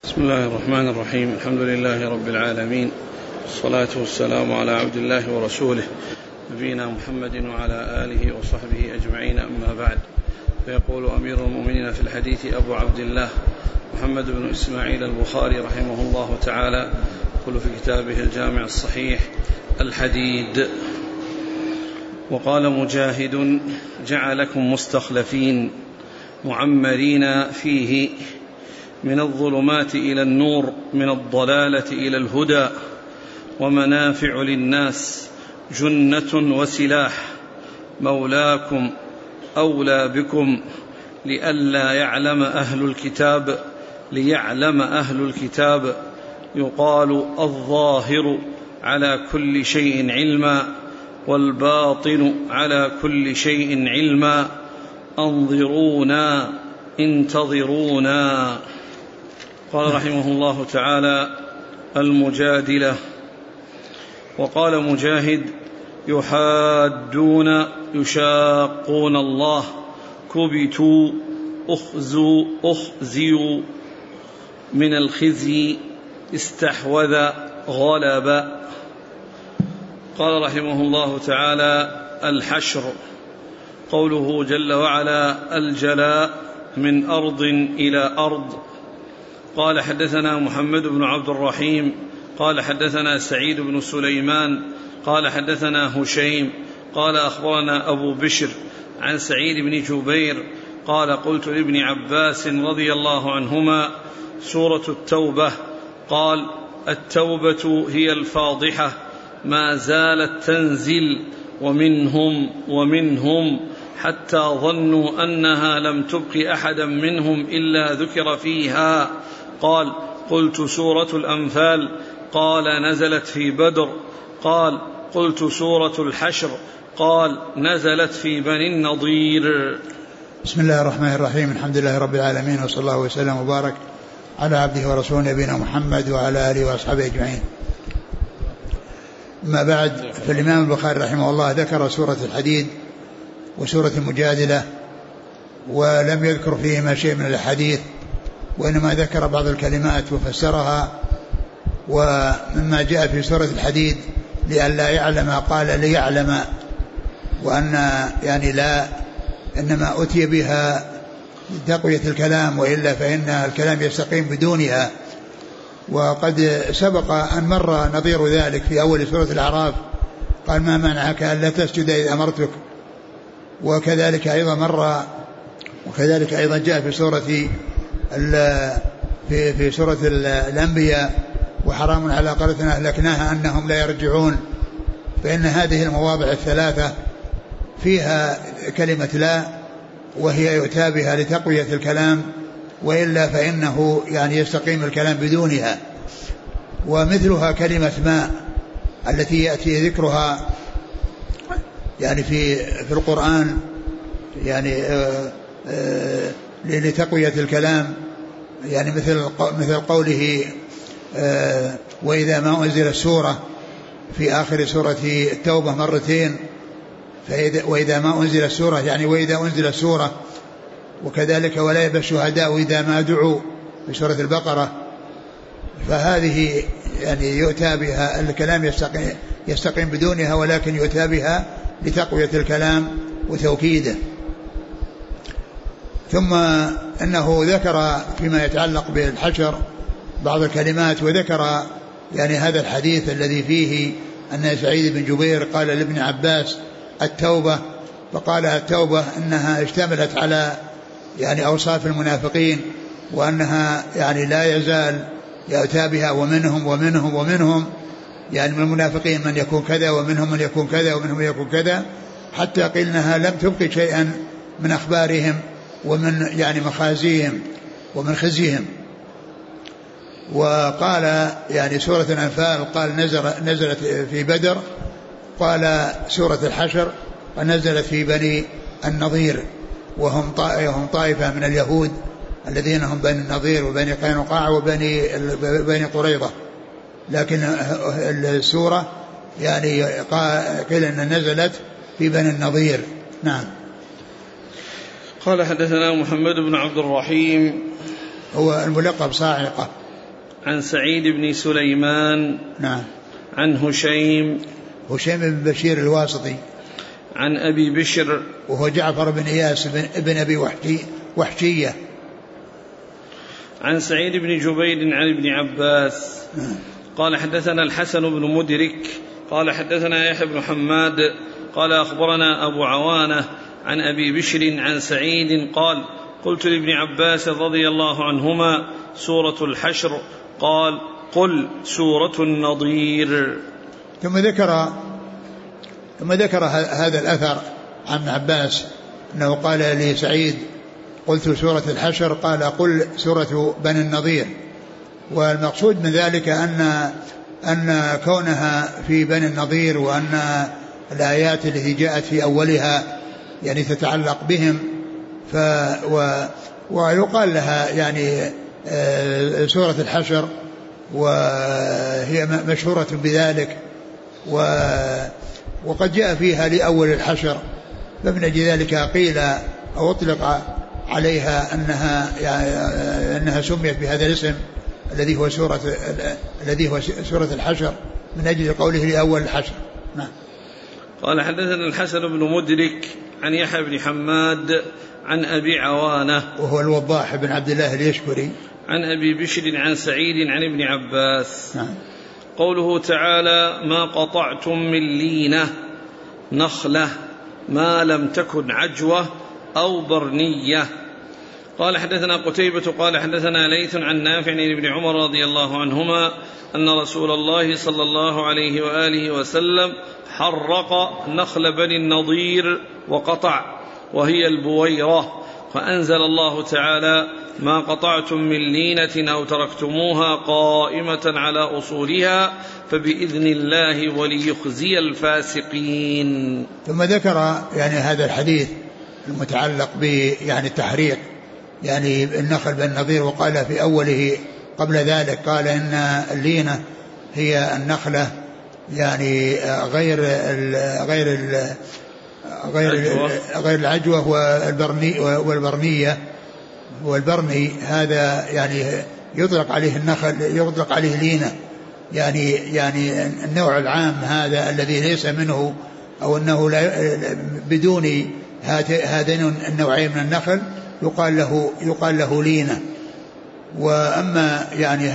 بسم الله الرحمن الرحيم. الحمد لله رب العالمين، والصلاة والسلام على عبد الله ورسوله نبينا محمد وعلى آله وصحبه أجمعين، أما بعد. فيقول أمير المؤمنين في الحديث أبو عبد الله محمد بن إسماعيل البخاري رحمه الله تعالى، يقول في كتابه الجامع الصحيح الحديد: وقال مجاهد: جعلكم مستخلفين معمرين فيه من الظلمات إلى النور، من الضلالة إلى الهدى، ومنافع للناس، جنة وسلاح، مولاكم أولى بكم، لئلا يعلم أهل الكتاب يقال الظاهر على كل شيء علما، والباطن على كل شيء علما، انظرونا انتظرونا. قال رحمه الله تعالى: المجادلة. وقال مجاهد: يحادون يشاقون الله، كبتوا أخزوا من الخزي، استحوذ غلب. قال رحمه الله تعالى: الحشر قوله جل وعلا الجلاء من أرض إلى أرض. قال حدثنا محمد بن عبد الرحيم قال حدثنا سعيد بن سليمان قال حدثنا هشيم قال أخبرنا أبو بشر عن سعيد بن جبير قال: قلت لابن عباس رضي الله عنهما: سورة التوبة. قال: التوبة هي الفاضحة، ما زالت تنزل ومنهم حتى ظنوا أنها لم تبق أحدا منهم إلا ذكر فيها. قال: قلت: سورة الأنفال. قال: نزلت في بدر. قال: قلت: سورة الحشر. قال: نزلت في بني النضير. بسم الله الرحمن الرحيم. الحمد لله رب العالمين، وصلى الله وسلم وبارك على عبده ورسوله نبينا محمد وعلى آله وأصحابه أجمعين. ما بعد، فالإمام البخاري رحمه الله ذكر سورة الحديد وسورة المجادلة، ولم يذكر فيهما شيء من الحديث، وإنما ذكر بعض الكلمات وفسرها. ومما جاء في سورة الحديد لئلا يعلم، قال ليعلم، وأن يعني لا، إنما أتي بها تقوية الكلام، وإلا فإن الكلام يستقيم بدونها. وقد سبق أن مر نظير ذلك في أول سورة الأعراف، قال: ما منعك ألا تسجد إذ أمرتك. وكذلك أيضا جاء في سورة الأنبياء: وحرام على قرية أهلكناها أنهم لا يرجعون. فإن هذه المواضع الثلاثة فيها كلمة لا، وهي يؤتى بها لتقوية الكلام، وإلا فإنه يعني يستقيم الكلام بدونها. ومثلها كلمة ما التي يأتي ذكرها يعني في القرآن يعني لتقوية الكلام، يعني مثل قوله: وإذا ما أنزل السورة، في آخر سورة التوبة مرتين، وإذا ما أنزل السورة يعني وإذا أنزل السورة. وكذلك ولا يأبى الشهداء إذا ما دعوا في سورة البقرة. فهذه يعني يؤتى بها الكلام يستقيم بدونها، ولكن يؤتى بها لتقوية الكلام وتوكيده. ثم أنه ذكر فيما يتعلق بالحشر بعض الكلمات، وذكر يعني هذا الحديث الذي فيه أن سعيد بن جبير قال لابن عباس: التوبة. فقال: التوبة إنها اشتملت على يعني أوصاف المنافقين، وأنها يعني لا يزال يؤتى بها ومنهم يعني من المنافقين من يكون كذا، ومنهم من يكون كذا، ومنهم من يكون كذا، حتى قيل إنها لم تبقي شيئا من أخبارهم ومن يعني مخازيهم ومن خزيهم. وقال يعني سورة الأنفال قال نزلت في بدر. قال سورة الحشر ونزلت في بني النضير، وهم طائفة من اليهود الذين هم بني النضير وبني قينقاع وبني قريظة. لكن السورة يعني قيل أن نزلت في بني النضير. نعم. قال حدثنا محمد بن عبد الرحيم هو الملقب صاعقة عن سعيد بن سليمان. نعم. عن هشيم بن بشير الواسطي. عن أبي بشر وهو جعفر بن إياس بن أبي وحشية. عن سعيد بن جبير عن ابن عباس قال حدثنا الحسن بن مدرك قال حدثنا يحيى بن حماد قال أخبرنا أبو عوانة عن أبي بشر عن سعيد قال قلت لابن عباس رضي الله عنهما سورة الحشر قال قل سورة النضير. ثم ذكر هذا الأثر عن ابن عباس أنه قال لسعيد قلت سورة الحشر قال قل سورة بني النضير. والمقصود من ذلك أن كونها في بني النضير وأن الآيات التي جاءت في أولها يعني تتعلق بهم ويقال لها يعني سورة الحشر وهي مشهورة بذلك وقد جاء فيها لأول الحشر فمن أجل ذلك قيل أو أطلق عليها أنها سميت بهذا الاسم الذي هو سورة الحشر من أجل قوله لأول الحشر. نعم. قال حدثنا الحسن بن مدرك عن يحيى بن حماد عن أبي عوانة وهو الوضاح بن عبد الله اليشكري عن أبي بشر عن سعيد عن ابن عباس. نعم. قوله تعالى ما قطعتم من لينة نخلة ما لم تكن عجوة أو برنية. قال حدثنا قتيبة قال حدثنا ليث عن نافع عن ابن عمر رضي الله عنهما أن رسول الله صلى الله عليه وآله وسلم حرق نخل بني النضير وقطع وهي البويرة فأنزل الله تعالى ما قطعتم من لينة أو تركتموها قائمة على أصولها فبإذن الله وليخزي الفاسقين. ثم ذكر يعني هذا الحديث المتعلق يعني التحريق يعني النخل بن النضير وقال في أوله قبل ذلك قال إن اللينة هي النخلة يعني غير العجوة والبرني هذا يعني يطلق عليه النخل يطلق عليه لينة يعني النوع العام هذا الذي ليس منه أو أنه بدون هذين النوعين من النخل يقال له لينة. وأما يعني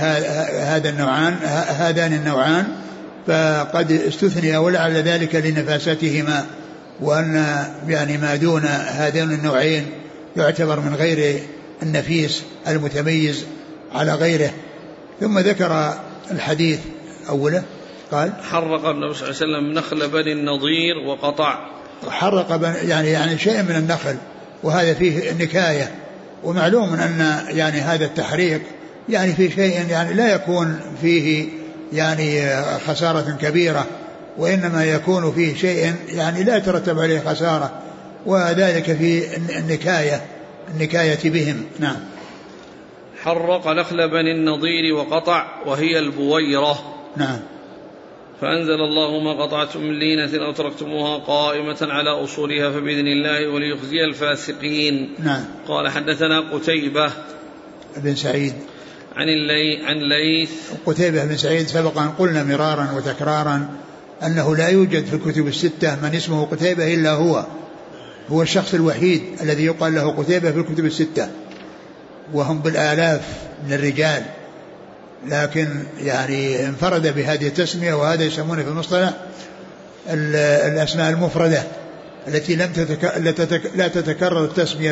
هذان النوعان فقد استثني ولعل ذلك لنفاستهما وأن يعني ما دون هذين النوعين يعتبر من غير النفيس المتميز على غيره. ثم ذكر الحديث أوله قال حرق النبي صلى الله عليه وسلم نخل بني النضير وقطع حرق يعني شيء من النخل وهذا فيه نكاية ومعلوم أن يعني هذا التحريق يعني في شيء يعني لا يكون فيه يعني خسارة كبيرة وإنما يكون فيه شيء يعني لا يترتب عليه خسارة وذلك في النكاية بهم. نعم. حرق نخل بني النضير وقطع وهي البويرة. نعم. فأنزل الله ما قطعتم من لينة أو تركتموها قائمة على أصولها فبإذن الله وليخزي الفاسقين. نعم. قال حدثنا قتيبة بن سعيد عن ليث. قتيبة بن سعيد سبق أن قلنا مرارا وتكرارا أنه لا يوجد في الكتب الستة من اسمه قتيبة إلا هو الشخص الوحيد الذي يقال له قتيبة في الكتب الستة وهم بالآلاف من الرجال لكن يعني انفرد بهذه التسمية وهذا يسمونه في المصطلح الأسماء المفردة التي لا تتكرر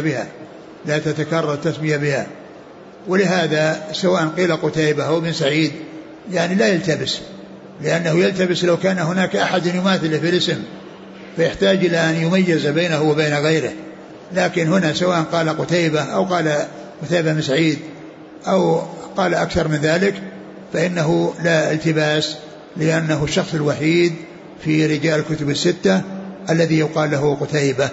التسمية بها ولهذا سواء قيل قتيبة أو بن سعيد يعني لا يلتبس لأنه يلتبس لو كان هناك أحد يماثله في الاسم فيحتاج إلى أن يميز بينه وبين غيره لكن هنا سواء قال قتيبة أو قال قتيبة بن سعيد أو قال أكثر من ذلك فإنه لا التباس لأنه الشخص الوحيد في رجال الكتب الستة الذي يقال له قتيبة.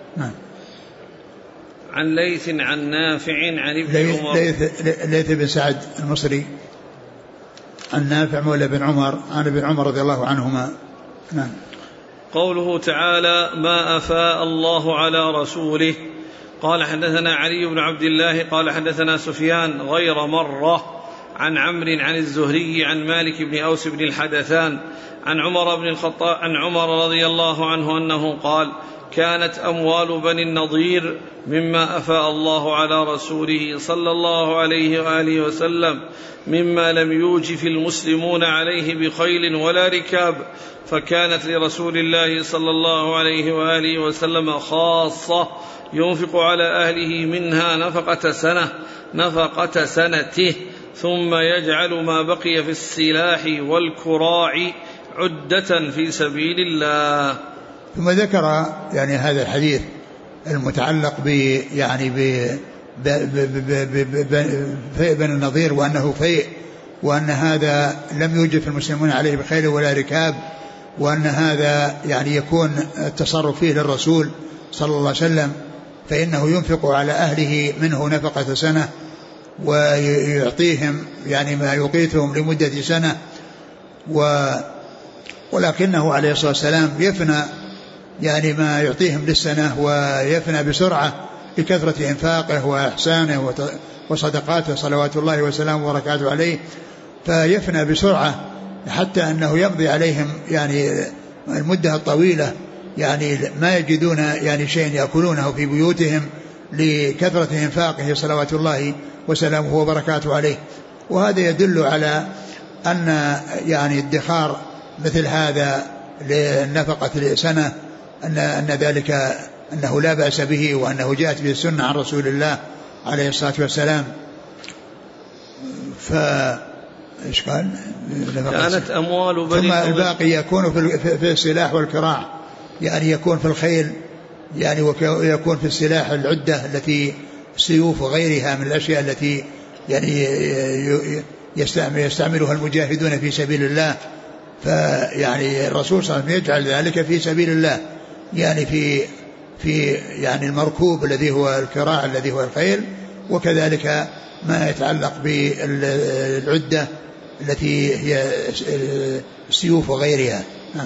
عن ليث عن نافع عن ابن عمر. ليث بن سعد المصري عن نافع مولى بن عمر عن ابن عمر رضي الله عنهما. نعم. قوله تعالى ما أفاء الله على رسوله. قال حدثنا علي بن عبد الله قال حدثنا سفيان غير مرة عن عمرو عن الزهري عن مالك بن أوس بن الحدثان عن عمر بن الخطاب عن عمر رضي الله عنه أنه قال: كانت أموال بني النضير مما أفاء الله على رسوله صلى الله عليه وآله وسلم مما لم يوجف المسلمون عليه بخيل ولا ركاب، فكانت لرسول الله صلى الله عليه وآله وسلم خاصة ينفق على أهله منها نفقة سنته، ثم يجعل ما بقي في السلاح والكراع عدة في سبيل الله. ثم ذكر يعني هذا الحديث المتعلق فيء بن النضير، وأنه فيء، وأن هذا لم يوجف المسلمون عليه بخيل ولا ركاب، وأن هذا يعني يكون التصرف فيه للرسول صلى الله عليه وسلم، فإنه ينفق على أهله منه نفقة سنة، ويعطيهم يعني ما يقيتهم لمدة سنة، ولكنه عليه الصلاة والسلام يفنى يعني ما يعطيهم للسنة، ويفنى بسرعة بكثرة إنفاقه وإحسانه وصدقاته صلوات الله وسلامه وبركاته عليه، فيفنى بسرعة حتى أنه يقضي عليهم يعني المدة الطويلة، يعني ما يجدون يعني شيء يأكلونه في بيوتهم لكثرة إنفاقه صلوات الله وسلامه وبركاته عليه. وهذا يدل على أن يعني ادخار مثل هذا للنفقة سنة أن ذلك أنه لا بأس به، وأنه جاءت به السنة عن رسول الله عليه الصلاة والسلام. إيش قال؟ كانت أموال بني، ثم الباقي يكون في السلاح والكراع، يعني يكون في الخيل يعني، ويكون في السلاح العدة التي السيوف وغيرها من الأشياء التي يعني يستعملها المجاهدون في سبيل الله. فيعني الرسول صلى الله عليه وسلم يجعل ذلك في سبيل الله، يعني في يعني المركوب الذي هو الكراع الذي هو الخيل، وكذلك ما يتعلق بالعدة التي هي السيوف وغيرها.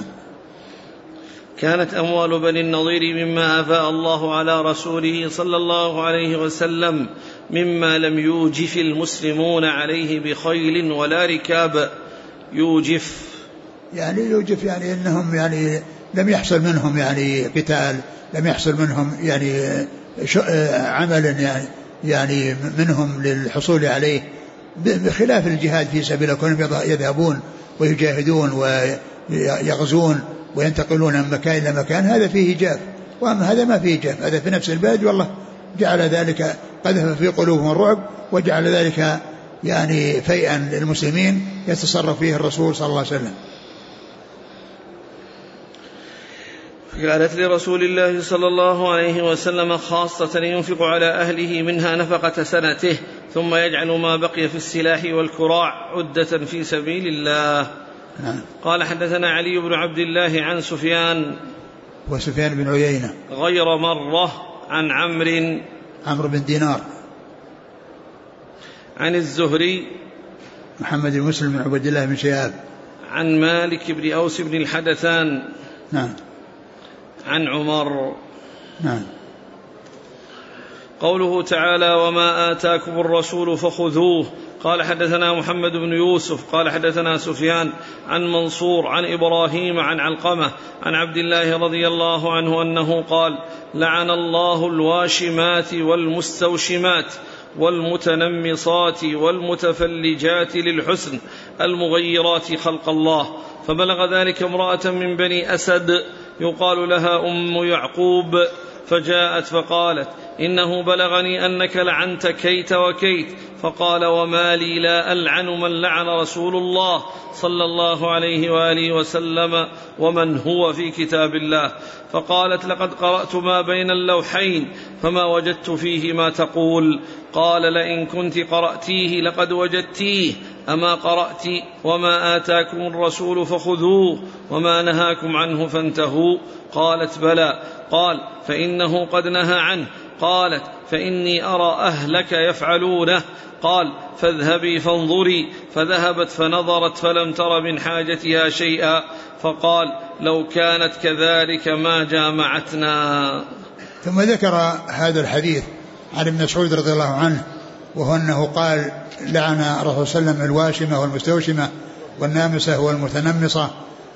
كانت أموال بني النضير مما أفاء الله على رسوله صلى الله عليه وسلم مما لم يوجف المسلمون عليه بخيل ولا ركاب. يوجف يعني أنهم يعني لم يحصل منهم يعني قتال، لم يحصل منهم يعني عمل يعني منهم للحصول عليه، بخلاف الجهاد في سبيل الله، كونهم يذهبون ويجاهدون ويغزون وينتقلون من مكان إلى مكان، هذا فيه جاف. وأما هذا ما فيه جاف، هذا في نفس البلد، والله جعل ذلك قذف في قلوبهم الرعب، وجعل ذلك يعني فيئا للمسلمين يتصرف فيه الرسول صلى الله عليه وسلم. كانت لرسول الله صلى الله عليه وسلم خاصة ينفق على أهله منها نفقة سنته، ثم يجعل ما بقي في السلاح والكراع عدة في سبيل الله. قال: حدثنا علي بن عبد الله عن سفيان وسفيان بن عيينة غير مرة عن عمرو بن دينار عن الزهري محمد بن مسلم بن عبد الله بن شهاب عن مالك بن أوس بن الحدثان عن عمر. قوله تعالى: وما آتاكم الرسول فخذوه. قال: حدثنا محمد بن يوسف قال: حدثنا سفيان عن منصور عن إبراهيم عن علقمة عن عبد الله رضي الله عنه أنه قال: لعن الله الواشمات والمستوشمات والمتنمصات والمتفلجات للحسن المغيرات خلق الله. فبلغ ذلك امرأة من بني أسد يقال لها أم يعقوب، فجاءت فقالت: إنه بلغني أنك لعنت كيت وكيت. فقال: وما لي لا ألعن من لعن رسول الله صلى الله عليه وآله وسلم ومن هو في كتاب الله. فقالت: لقد قرأت ما بين اللوحين فما وجدت فيه ما تقول. قال: لئن كنت قرأتيه لقد وجدتيه. أما قرأت: وما آتاكم الرسول فخذوه وما نهاكم عنه فانتهوا؟ قالت: بلى. قال: فإنه قد نهى عنه. قالت: فإني أرى أهلك يفعلونه. قال: فاذهبي فانظري. فذهبت فنظرت فلم تر من حاجتها شيئا. فقال: لو كانت كذلك ما جامعتنا. ثم ذكر هذا الحديث عن ابن مسعود رضي الله عنه وهو أنه قال لعن الرسول صلى الله عليه وسلم الواشمة والمستوشمة والنامسة والمتنمصة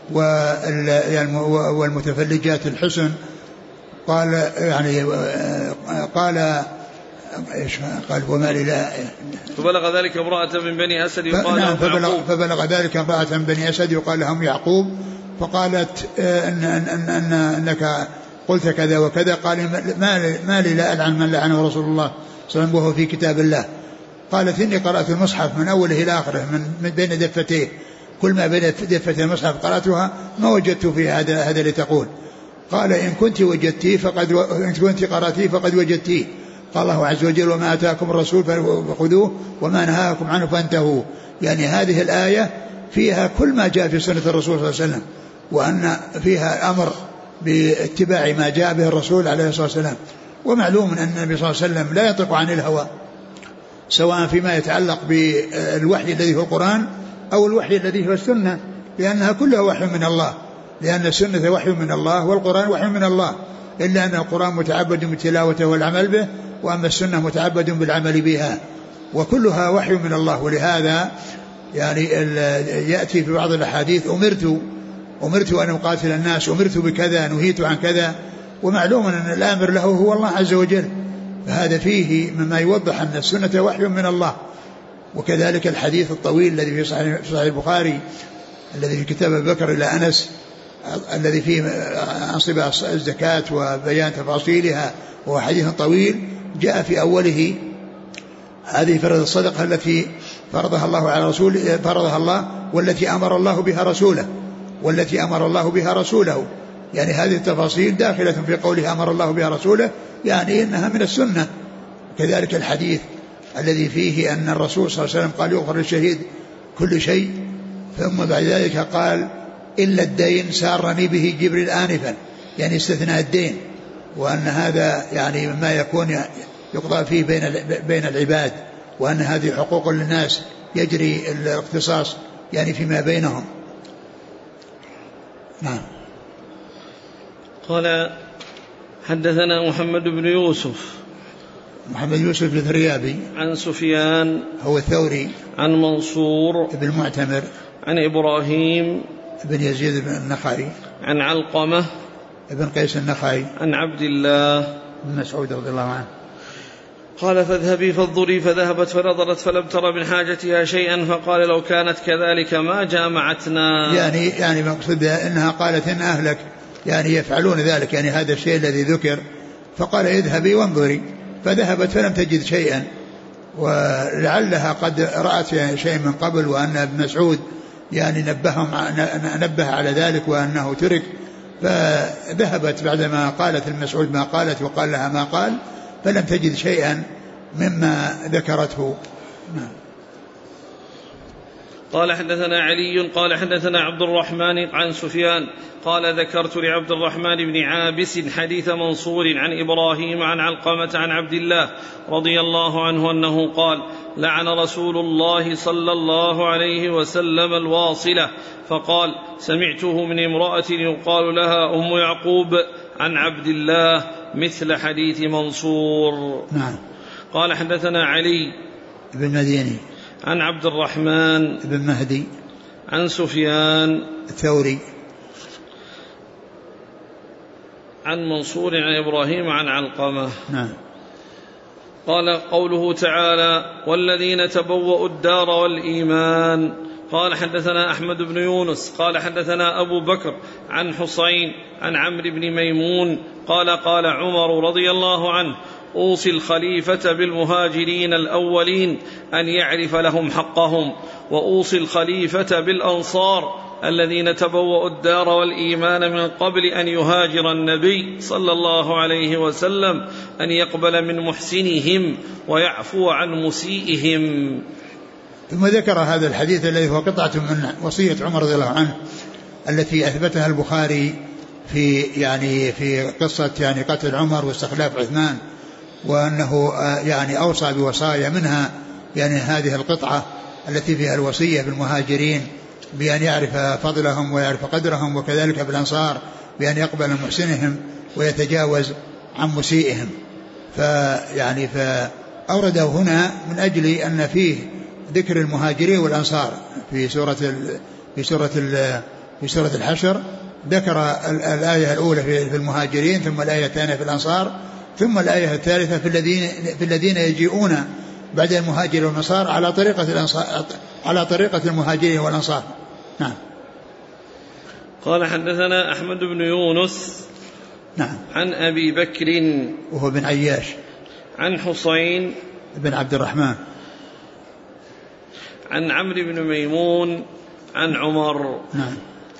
والمتفلجات الحسن. قال يعني قال ايش قال وما لا فبلغ ذلك امرأة من بني أسد يقال لهم يعقوب. فبلغ ذلك امرأة من بني أسد يقال لهم يعقوب فقالت أنك قلت كذا وكذا. قال ما لي لا ألعن من لعنه رسول الله صلى الله عليه وسلم وهو في كتاب الله. قالت إني قرأت المصحف من أوله إلى آخره من بين دفتيه، كل ما بين دفتي المصحف قرأتها ما وجدت في هذا اللي تقول. قال إن كنت قرأتيه فقد وجدتيه. قال الله عز وجل وما آتاكم الرسول فخذوه وما نهاكم عنه فانتهوا. يعني هذه الآية فيها كل ما جاء في سنة الرسول صلى الله عليه وسلم، وأن فيها أمر باتباع ما جاء به الرسول عليه الصلاة والسلام. ومعلوم أن النبي صلى الله عليه وسلم لا ينطق عن الهوى، سواء فيما يتعلق بالوحي الذي هو القرآن أو الوحي الذي هو السنة، لأنها كلها وحي من الله، لأن السنة وحي من الله والقرآن وحي من الله، إلا أن القرآن متعبد بتلاوته والعمل به، وأما السنة متعبد بالعمل بها، وكلها وحي من الله. ولهذا يعني يأتي في بعض الأحاديث أمرت أن أقاتل الناس، أمرت بكذا، نهيت عن كذا، ومعلوم أن الآمر له هو الله عز وجل. فهذا فيه مما يوضح أن السنة وحي من الله. وكذلك الحديث الطويل الذي في صحيح البخاري الذي في كتاب أبي بكر إلى أنس الذي فيه أنصب الزكاة وبيان تفاصيلها، وهو حديث طويل جاء في أوله هذه فرض الصدقة التي فرضها الله على رسوله، فرضها الله والتي أمر الله بها رسوله. يعني هذه التفاصيل داخلة في قوله أمر الله بها رسوله، يعني إنها من السنة. كذلك الحديث الذي فيه أن الرسول صلى الله عليه وسلم قال يغفر للشهيد كل شيء، ثم بعد ذلك قال إلا الدين سارني به جبريل آنفا، يعني استثناء الدين، وأن هذا يعني مما يكون يقضى فيه بين العباد، وأن هذه حقوق للناس يجري الاختصاص يعني فيما بينهم. نعم. قال حدثنا محمد بن يوسف الفريابي عن سفيان هو الثوري عن منصور بن المعتمر عن إبراهيم بن يزيد بن النخعي عن علقمة بن قيس النخعي عن عبد الله بن مسعود رضي الله عنه قال فاذهبي فانظري، فذهبت فنظرت فلم تر من حاجتها شيئا، فقال لو كانت كذلك ما جامعتنا. يعني مقصود انها قالت ان اهلك يعني يفعلون ذلك، يعني هذا الشيء الذي ذكر، فقال اذهبي وانظري، فذهبت فلم تجد شيئا، ولعلها قد رأت شيء من قبل، وأن ابن مسعود يعني نبه على ذلك وأنه ترك، فذهبت بعدما قالت المسعود ما قالت وقال لها ما قال، فلم تجد شيئا مما ذكرته. قال حدثنا علي قال حدثنا عبد الرحمن عن سفيان قال ذكرت لعبد الرحمن بن عابس حديث منصور عن إبراهيم عن علقمة عن عبد الله رضي الله عنه أنه قال لعن رسول الله صلى الله عليه وسلم الواصلة، فقال سمعته من امرأة يقال لها أم يعقوب عن عبد الله مثل حديث منصور. نعم. قال حدثنا علي بن مديني عن عبد الرحمن بن مهدي عن سفيان الثوري عن منصور عن إبراهيم عن علقمة. نعم. قال قوله تعالى والذين تبوأوا الدار والإيمان. قال حدثنا أحمد بن يونس قال حدثنا أبو بكر عن حسين عن عمرو بن ميمون قال قال عمر رضي الله عنه أوصي الخليفة بالمهاجرين الأولين أن يعرف لهم حقهم، وأوصي الخليفة بالأنصار الذين تبوأوا الدار والإيمان من قبل أن يهاجر النبي صلى الله عليه وسلم أن يقبل من محسنهم ويعفو عن مسيئهم. ثم ذكر هذا الحديث الذي هو قطعة من وصية عمر رضي الله عنه التي أثبتها البخاري في قصة يعني قتل عمر واستخلاف عثمان، وأنه يعني أوصى بوصايا منها يعني هذه القطعة التي فيها الوصية بالمهاجرين بأن يعرف فضلهم ويعرف قدرهم، وكذلك بالأنصار بأن يقبل محسنهم ويتجاوز عن مسيئهم. أورده هنا من أجل أن فيه ذكر المهاجرين والأنصار في سورة الحشر. ذكر الآية الأولى في المهاجرين، ثم الآية الثانية في الأنصار، ثم الآية الثالثة في الذين يجيئون بعد المهاجر والأنصار على طريقة المهاجرين والأنصار. نعم. قال حدثنا أحمد بن يونس نعم عن أبي بكر وهو بن عياش عن حسين بن عبد الرحمن عن عمرو بن ميمون عن عمر. نعم.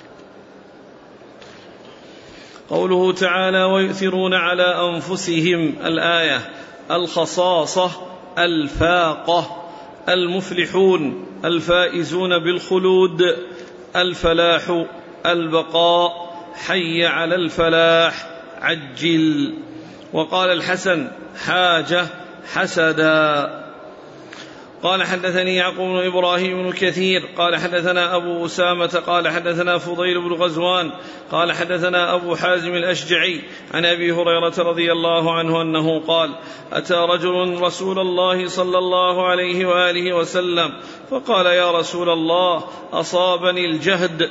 قوله تعالى ويؤثرون على أنفسهم الآية. الخصاصة الفاقة، المفلحون الفائزون بالخلود، الفلاح البقاء، حي على الفلاح عجل. وقال الحسن حاجة حسدا. قال حدثني يعقوب بن إبراهيم بن كثير قال حدثنا أبو أسامة قال حدثنا فضيل بن غزوان قال حدثنا أبو حازم الأشجعي عن أبي هريرة رضي الله عنه أنه قال أتى رجل رسول الله صلى الله عليه وآله وسلم فقال يا رسول الله أصابني الجهد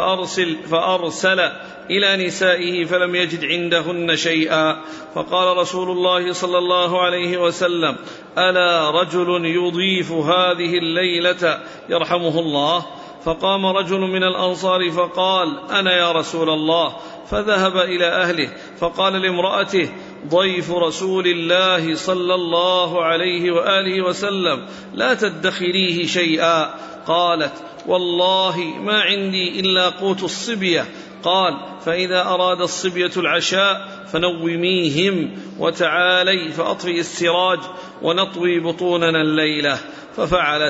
فأرسل إلى نسائه فلم يجد عندهن شيئا، فقال رسول الله صلى الله عليه وسلم ألا رجل يضيف هذه الليلة يرحمه الله؟ فقام رجل من الأنصار فقال أنا يا رسول الله، فذهب إلى أهله فقال لامرأته ضيف رسول الله صلى الله عليه وآله وسلم لا تدخريه شيئا. قالت والله ما عندي إلا قوت الصبية. قال فإذا أراد الصبية العشاء فنوميهم وتعالي فأطفئ السراج ونطوي بطوننا الليلة. ففعلت.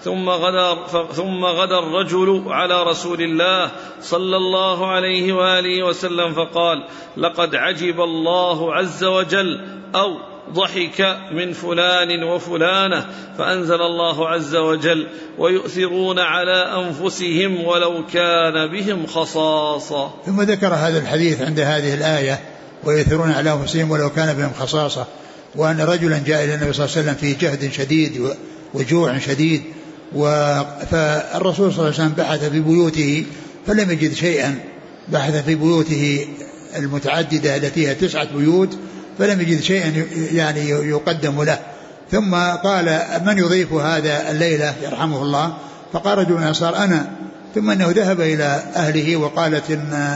ثم غدا الرجل على رسول الله صلى الله عليه وآله وسلم فقال لقد عجب الله عز وجل أو ضحك من فلان وفلانة، فأنزل الله عز وجل ويؤثرون على أنفسهم ولو كان بهم خصاصة. ثم ذكر هذا الحديث عند هذه الآية ويؤثرون على أنفسهم ولو كان بهم خصاصة، وأن رجلا جاء إلى النبي صلى الله عليه وسلم في جهد شديد وجوع شديد، فالرسول صلى الله عليه وسلم بحث في بيوته فلم يجد شيئا، بحث في بيوته المتعددة التي هي 9 بيوت فلم يجد شيئا يعني يقدم له. ثم قال من يضيف هذا الليلة يرحمه الله؟ فقال رجل من الأنصار أنا. ثم أنه ذهب إلى أهله وقالت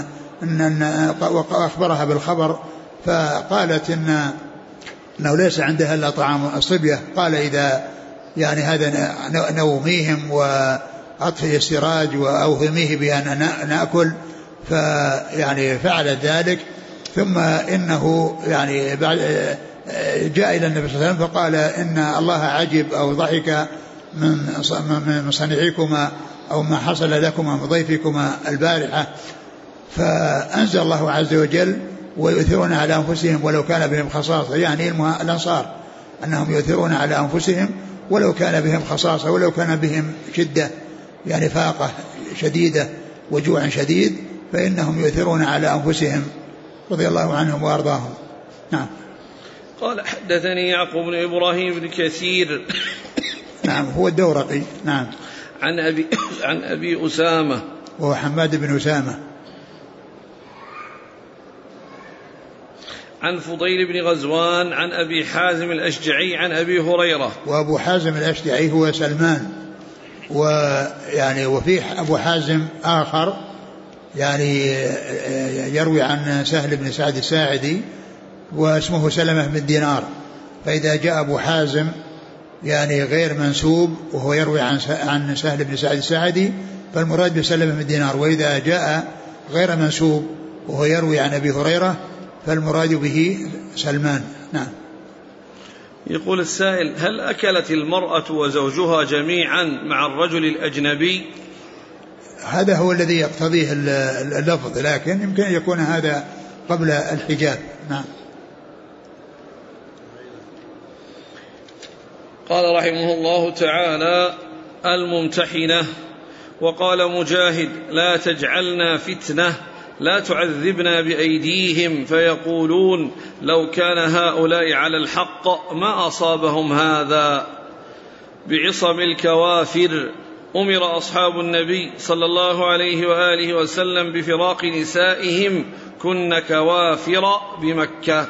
وأخبرها بالخبر، فقالت أنه ليس عندها إلا طعام الصبية. قال إذا يعني هذا نوميهم وأطفئ السراج وأوهميه بأن نأكل. فيعني فعل ذلك. ثم إنه يعني جاء إلى النبي صلى الله عليه وسلم فقال إن الله عجب أو ضحك من صنيعكما أو ما حصل لكما من ضيفكما البارحة. فأنزل الله عز وجل ويؤثرون على أنفسهم ولو كان بهم خصاصة، يعني الأنصار أنهم يؤثرون على أنفسهم ولو كان بهم خصاصة، ولو كان بهم شدة يعني فاقة شديدة وجوع شديد، فإنهم يؤثرون على أنفسهم رضي الله عنهم وأرضاهم. نعم. قال حدثني يعقوب بن إبراهيم بن كثير نعم هو الدورقي. نعم. عن أبي أسامة وهو حماد بن أسامة عن فضيل بن غزوان عن أبي حازم الأشجعي عن أبي هريرة. وأبو حازم الأشجعي هو سلمان، ويعني وفيه أبو حازم آخر يعني يروي عن سهل بن سعد الساعدي واسمه سلمة بن دينار. فإذا جاء أبو حازم يعني غير منسوب وهو يروي عن سهل بن سعد الساعدي فالمراد بسلمة بن دينار، وإذا جاء غير منسوب وهو يروي عن أبي هريرة فالمراد به سلمان. نعم. يقول السائل هل أكلت المرأة وزوجها جميعا مع الرجل الأجنبي؟ هذا هو الذي يقتضيه اللفظ، لكن يمكن أن يكون هذا قبل الحجاب. نعم. قال رحمه الله تعالى الممتحنة. وقال مجاهد لا تجعلنا فتنة لا تعذبنا بأيديهم فيقولون لو كان هؤلاء على الحق ما أصابهم هذا. بعصم الكوافر أمر أصحاب النبي صلى الله عليه وآله وسلم بفراق نسائهم كن كوافر بمكة.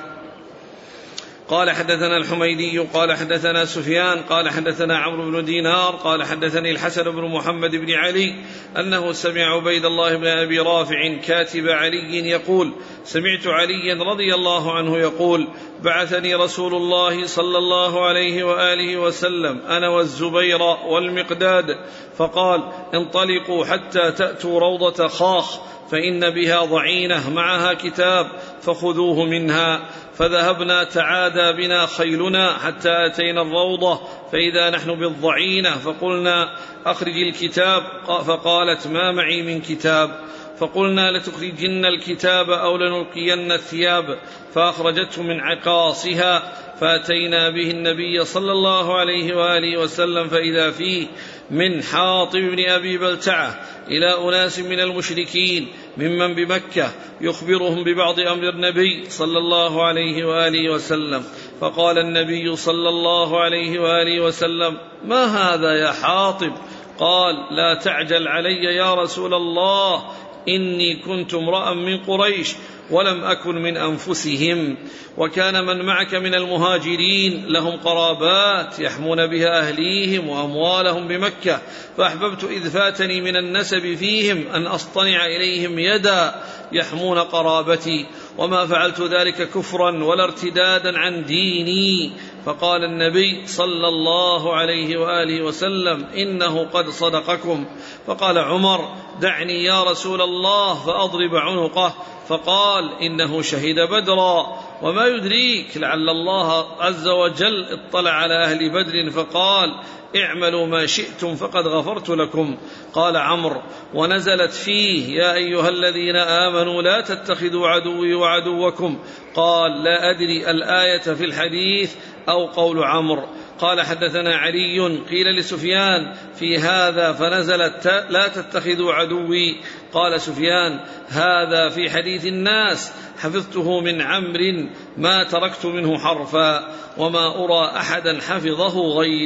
قال حدثنا الحميدي قال حدثنا سفيان قال حدثنا عمرو بن دينار قال حدثني الحسن بن محمد بن علي أنه سمع عبيد الله بن أبي رافع كاتب علي يقول سمعت عليا رضي الله عنه يقول بعثني رسول الله صلى الله عليه وآله وسلم أنا والزبير والمقداد فقال انطلقوا حتى تأتوا روضة خاخ فإن بها ضعينة معها كتاب فخذوه منها. فذهبنا تعادى بنا خيلنا حتى أتينا الروضة فإذا نحن بالضعينة فقلنا أخرج الكتاب فقالت ما معي من كتاب فقلنا لتخرجن الكتاب أو لنلقين الثياب فأخرجته من عقاصها فأتينا به النبي صلى الله عليه وآله وسلم فإذا فيه من حاطب بن أبي بلتعة إلى أناس من المشركين ممن بمكة يخبرهم ببعض أمر النبي صلى الله عليه وآله وسلم. فقال النبي صلى الله عليه وآله وسلم ما هذا يا حاطب؟ قال لا تعجل علي يا رسول الله إني كنت امرأ من قريش ولم أكن من أنفسهم وكان من معك من المهاجرين لهم قرابات يحمون بها أهليهم وأموالهم بمكة فأحببت إذ فاتني من النسب فيهم أن أصطنع إليهم يدا يحمون قرابتي وما فعلت ذلك كفرا ولا ارتدادا عن ديني. فقال النبي صلى الله عليه وآله وسلم إنه قد صدقكم. فقال عمر دعني يا رسول الله فأضرب عنقه فقال إنه شهد بدرا وما يدريك لعل الله عز وجل اطلع على أهل بدر فقال اعملوا ما شئتم فقد غفرت لكم. قال عمرو ونزلت فيه يا أيها الذين آمنوا لا تتخذوا عدوي وعدوكم. قال لا أدري الآية في الحديث أو قول عمرو. قال حدثنا علي قيل لسفيان في هذا فنزلت لا تتخذوا عدوي. قال سفيان هذا في حديث الناس حفظته من عمرو ما تركت منه حرفا وما أرى أحدا حفظه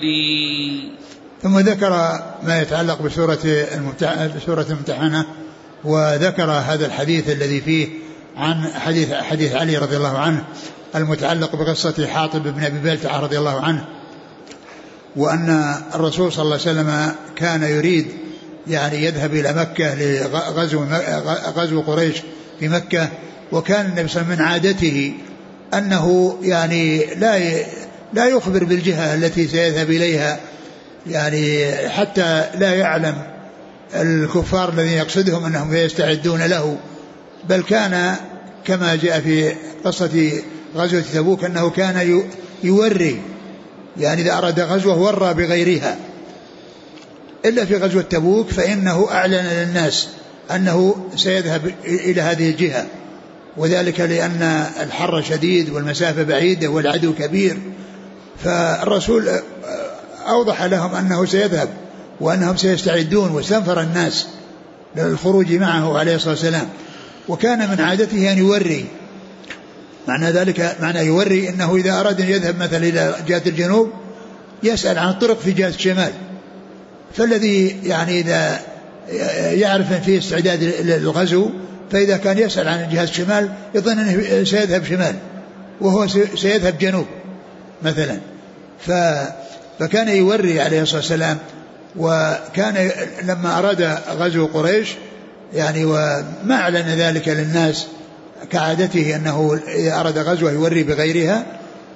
غيري. ثم ذكر ما يتعلق بسورة الممتحنة وذكر هذا الحديث الذي فيه عن حديث علي رضي الله عنه المتعلق بقصة حاطب بن أبي بلتعة رضي الله عنه وأن الرسول صلى الله عليه وسلم كان يريد يعني يذهب إلى مكة لغزو قريش في مكة وكان النبي صلى الله عليه وسلم من عادته أنه يعني لا يخبر بالجهة التي سيذهب إليها يعني حتى لا يعلم الكفار الذين يقصدهم أنهم يستعدون له بل كان كما جاء في قصة غزوة تبوك أنه كان يوري يعني إذا أراد غزوة ورى بغيرها إلا في غزوة تبوك فإنه أعلن للناس أنه سيذهب إلى هذه الجهة وذلك لأن الحر شديد والمسافة بعيدة والعدو كبير فالرسول أوضح لهم أنه سيذهب وأنهم سيستعدون واستنفر الناس للخروج معه عليه الصلاة والسلام وكان من عادته أن يوري معنى ذلك معنى يوري أنه إذا أراد أن يذهب مثلا إلى جهة الجنوب يسأل عن الطرق في جهة الشمال فالذي يعني إذا يعرف أن فيه استعداد للغزو فإذا كان يسأل عن جهة الشمال يظن أنه سيذهب شمال وهو سيذهب جنوب مثلا فكان يوري عليه الصلاة والسلام وكان لما أراد غزو قريش يعني وما أعلن ذلك للناس كعادته أنه إذا أراد غزوة يوري بغيرها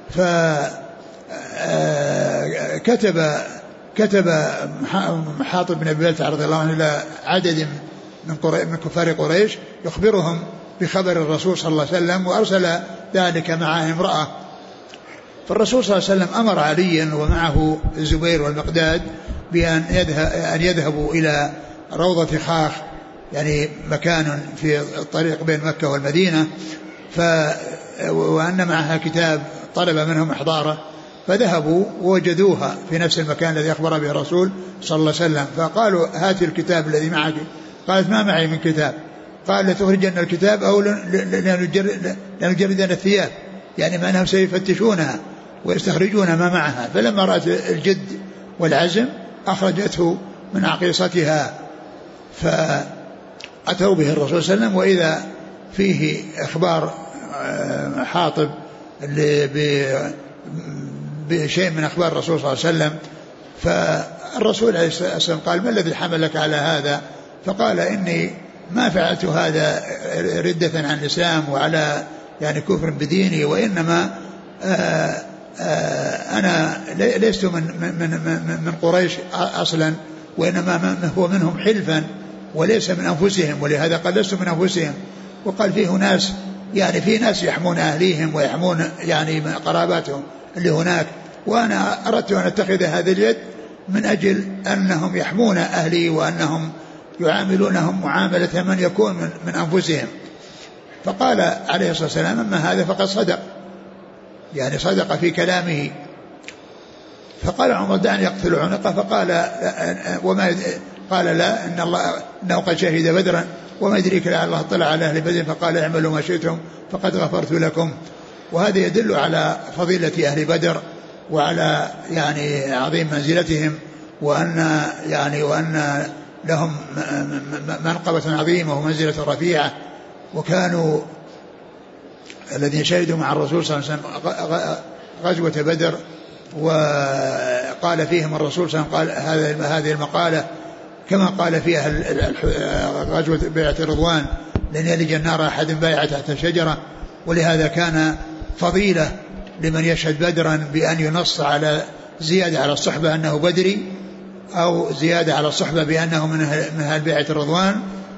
كتب حاطب بن أبي بلتعة رضي الله عنه إلى عدد من كفار قريش يخبرهم بخبر الرسول صلى الله عليه وسلم وأرسل ذلك معه امرأة فالرسول صلى الله عليه وسلم أمر عليا ومعه الزبير والمقداد بأن يذهبوا إلى روضة خاخ يعني مكان في الطريق بين مكة والمدينة وأن معها كتاب طلب منهم إحضاره فذهبوا ووجدوها في نفس المكان الذي أخبر به الرسول صلى الله عليه وسلم فقالوا هات الكتاب الذي معك قالت ما معي من كتاب قال لتخرجن الكتاب أو لنجردن الثياب، يعني ما أنهم سيفتشونها ويستخرجون ما معها. فلما رأت الجد والعزم أخرجته من عقيصتها، فأتوا به الرسول صلى الله عليه وسلم، وإذا فيه إخبار حاطب بشيء من أخبار الرسول صلى الله عليه وسلم. فالرسول عليه الصلاة والسلام قال: ما الذي حملك على هذا؟ فقال: إني ما فعلت هذا ردة عن الإسلام وعلى يعني كفر بديني، وإنما أنا لست من قريش أصلا، وإنما هو منهم حلفا وليس من أنفسهم، ولهذا قال: لست من أنفسهم. وقال: فيه ناس يعني في ناس يحمون أهليهم ويحمون يعني قراباتهم اللي هناك، وأنا أردت أن أتخذ هذا اليد من أجل أنهم يحمون أهلي وأنهم يعاملونهم معاملة من يكون من أنفسهم. فقال عليه الصلاة والسلام: أما هذا فقد صدق، يعني صدق في كلامه. فقال عمر: دعني يقتل عنقه. فقال: وما قال: لا، إن الله إنه قد شهد بدرا وما يدريك لعل الله اطلع على أهل بدر فقال: اعملوا ما شئتم فقد غفرت لكم. وهذا يدل على فضيلة أهل بدر وعلى يعني عظيم منزلتهم، وأن لهم منقبة عظيمة ومنزلة رفيعة. وكانوا الذين شهدوا مع الرسول صلى الله عليه وسلم غزوة بدر، وقال فيهم الرسول صلى الله عليه وسلم قال هذه المقالة كما قال فيها غزوة بيعة الرضوان: لن يلج النار أحد بايع تحت الشجرة. ولهذا كان فضيلة لمن يشهد بدرا بأن ينص على زيادة على الصحبة أنه بدري، أو زيادة على الصحبة بأنه من أهل بيعة الرضوان.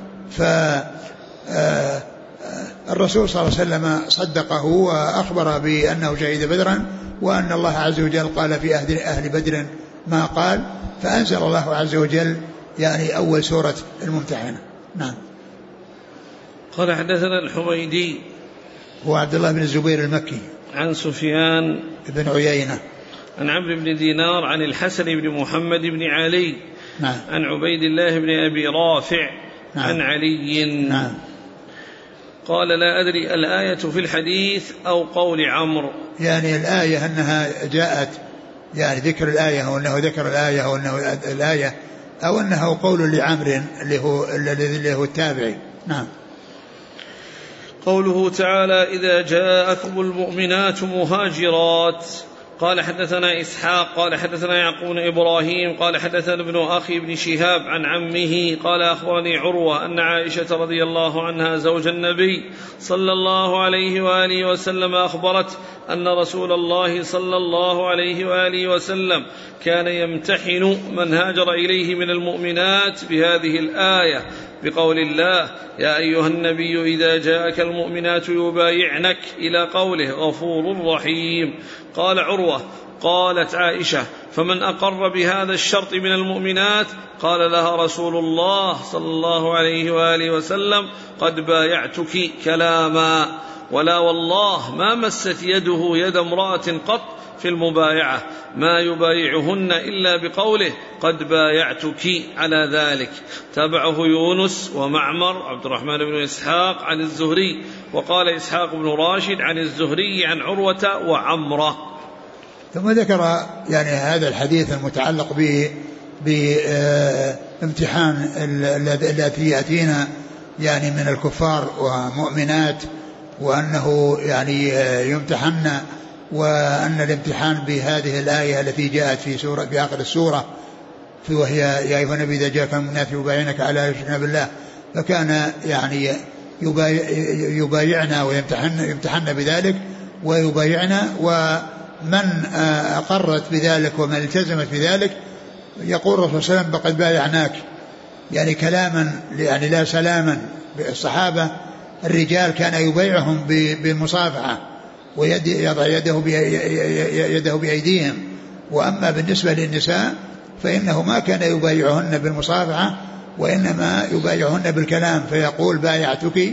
فالرسول صلى الله عليه وسلم صدقه وأخبر بأنه شهد بدرا، وأن الله عز وجل قال في أهل بدر ما قال. فأنزل الله عز وجل يعني أول سورة الممتحنة. نعم. قال: حدثنا الحميدي هو عبد الله بن الزبير المكي عن سفيان بن عيينة عن عمرو بن دينار عن الحسن بن محمد بن علي. نعم. عن عبيد الله بن أبي رافع. نعم. عن علي. نعم. قال: لا أدري الآية في الحديث أو قول عمرو، يعني الآية أنها جاءت يعني ذكر الآية، أو أنه ذكر الآية، أو أنه الآية، أو أنه قول لعمرو اللي هو التابعي. نعم. قوله تعالى: إذا جاءكم المؤمنات مهاجرات. قال: حدثنا إسحاق قال: حدثنا يعقوب بن إبراهيم قال: حدثنا ابن أخي ابن شهاب عن عمه قال: أخبرني عروة أن عائشة رضي الله عنها زوج النبي صلى الله عليه وآله وسلم أخبرت أن رسول الله صلى الله عليه وآله وسلم كان يمتحن من هاجر إليه من المؤمنات بهذه الآية بقول الله: يا أيها النبي إذا جاءك المؤمنات يبايعنك إلى قوله: غفور رحيم. قال عروة: قالت عائشة: فمن أقر بهذا الشرط من المؤمنات؟ قال لها رسول الله صلى الله عليه وآله وسلم: قد بايعتك كلاما. ولا والله ما مست يده يد امرأة قط في المبايعة ما يبايعهن إلا بقوله: قد بايعتك على ذلك. تابعه يونس ومعمر عبد الرحمن بن إسحاق عن الزهري، وقال إسحاق بن راشد عن الزهري عن عروة وعمرة. ثم ذكر يعني هذا الحديث المتعلق بامتحان التي يأتينا يعني من الكفار ومؤمنات، وأنه يعني يمتحن، وأن الامتحان بهذه الآية التي جاءت في آخر السورة، وهي: يا أيها النبي إذا جاءك المؤمنات يبايعنك على أن يشركن بالله. فكان يعني يبايعنا ويمتحن بذلك ويبايعنا، ومن أقرت بذلك ومن التزمت بذلك يقول الرسول صلى الله عليه وسلم: فقد بايعناك، يعني كلاما يعني لا سلاما. الصحابة الرجال كان يبايعهم بالمصافحة ويضع يده بأيديهم، وأما بالنسبة للنساء فإنه ما كان يبايعهن بالمصافحة، وإنما يبايعهن بالكلام، فيقول: بايعتك.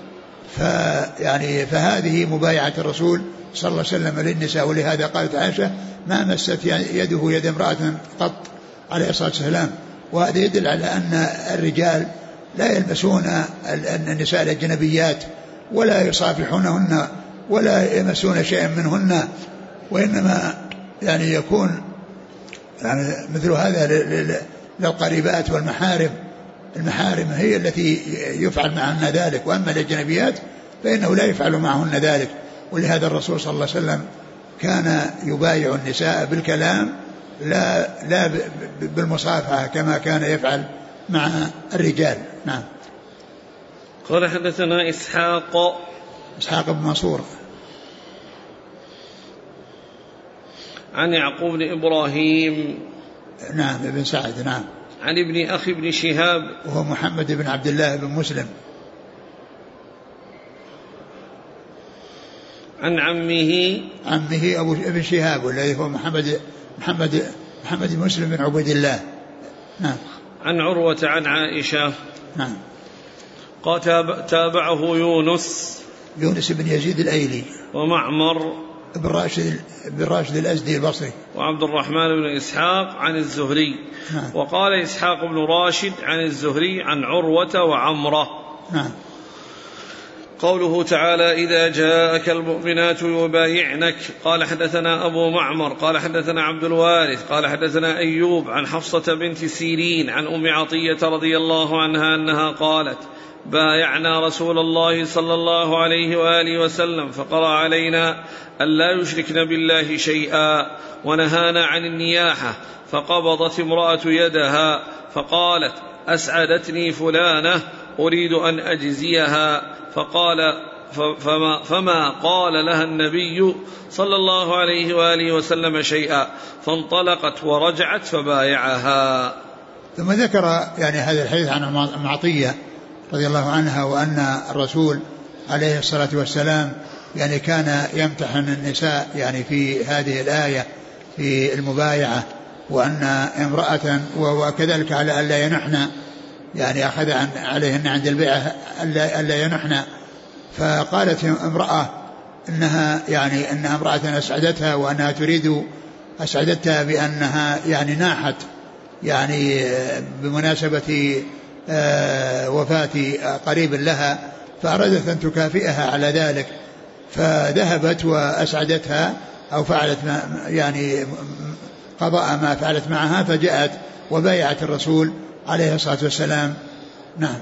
فهذه مبايعة الرسول صلى الله عليه وسلم للنساء. ولهذا قالت عائشة: ما مست يده يد امرأة قط عليه الصلاة والسلام. وهذا يدل على أن الرجال لا يلمسون النساء الأجنبيات ولا يصافحونهن ولا يمسون شيئا منهن، وإنما يعني يكون يعني مثل هذا للقريبات والمحارم. المحارم هي التي يفعل معهن ذلك، وأما الأجنبيات فإنه لا يفعل معهن ذلك. ولهذا الرسول صلى الله عليه وسلم كان يبايع النساء بالكلام لا بالمصافحة كما كان يفعل مع الرجال. نعم. قال حدثنا إسحاق بن منصور عن يعقوب بن إبراهيم نعم ابن سعد نعم عن ابن أخي بن شهاب وهو محمد بن عبد الله بن مسلم عن عمه أبو ابن شهاب والذي هو محمد بن مسلم بن عبد الله. نعم. عن عروة عن عائشة. نعم. قال تابعه يونس بن يزيد الأيلي ومعمر بن راشد الأزدي البصري وعبد الرحمن بن إسحاق عن الزهري. نعم. وقال إسحاق بن راشد عن الزهري عن عروة وعمرة. نعم. قوله تعالى إذا جاءك المؤمنات يبايعنك. قال حدثنا أبو معمر قال حدثنا عبد الوارث قال حدثنا أيوب عن حفصة بنت سيرين عن أم عطية رضي الله عنها أنها قالت بايعنا رسول الله صلى الله عليه وآله وسلم فقرأ علينا ألا يشركن بالله شيئا ونهانا عن النياحة، فقبضت امرأة يدها فقالت أسعدتني فلانة أريد أن أجزيها، فما قال لها النبي صلى الله عليه وآله وسلم شيئا، فانطلقت ورجعت فبايعها. ثم ذكر يعني هذا الحديث عن أم عطية رضي الله عنها وأن الرسول عليه الصلاة والسلام يعني كان يمتحن النساء يعني في هذه الآية في المبايعة، وأن امرأة وكذلك على ألا ينحن يعني أخذ عليهن عند البيعة ألا ينحن. فقالت امرأة إنها امرأة أسعدتها وأنها تريد أسعدتها بأنها يعني ناحت يعني بمناسبة وفاة قريب لها، فأرادت أن تكافئها على ذلك، فذهبت وأسعدتها أو فعلت يعني قضاء ما فعلت معها، فجاءت وبايعت الرسول عليه الصلاة والسلام. نعم.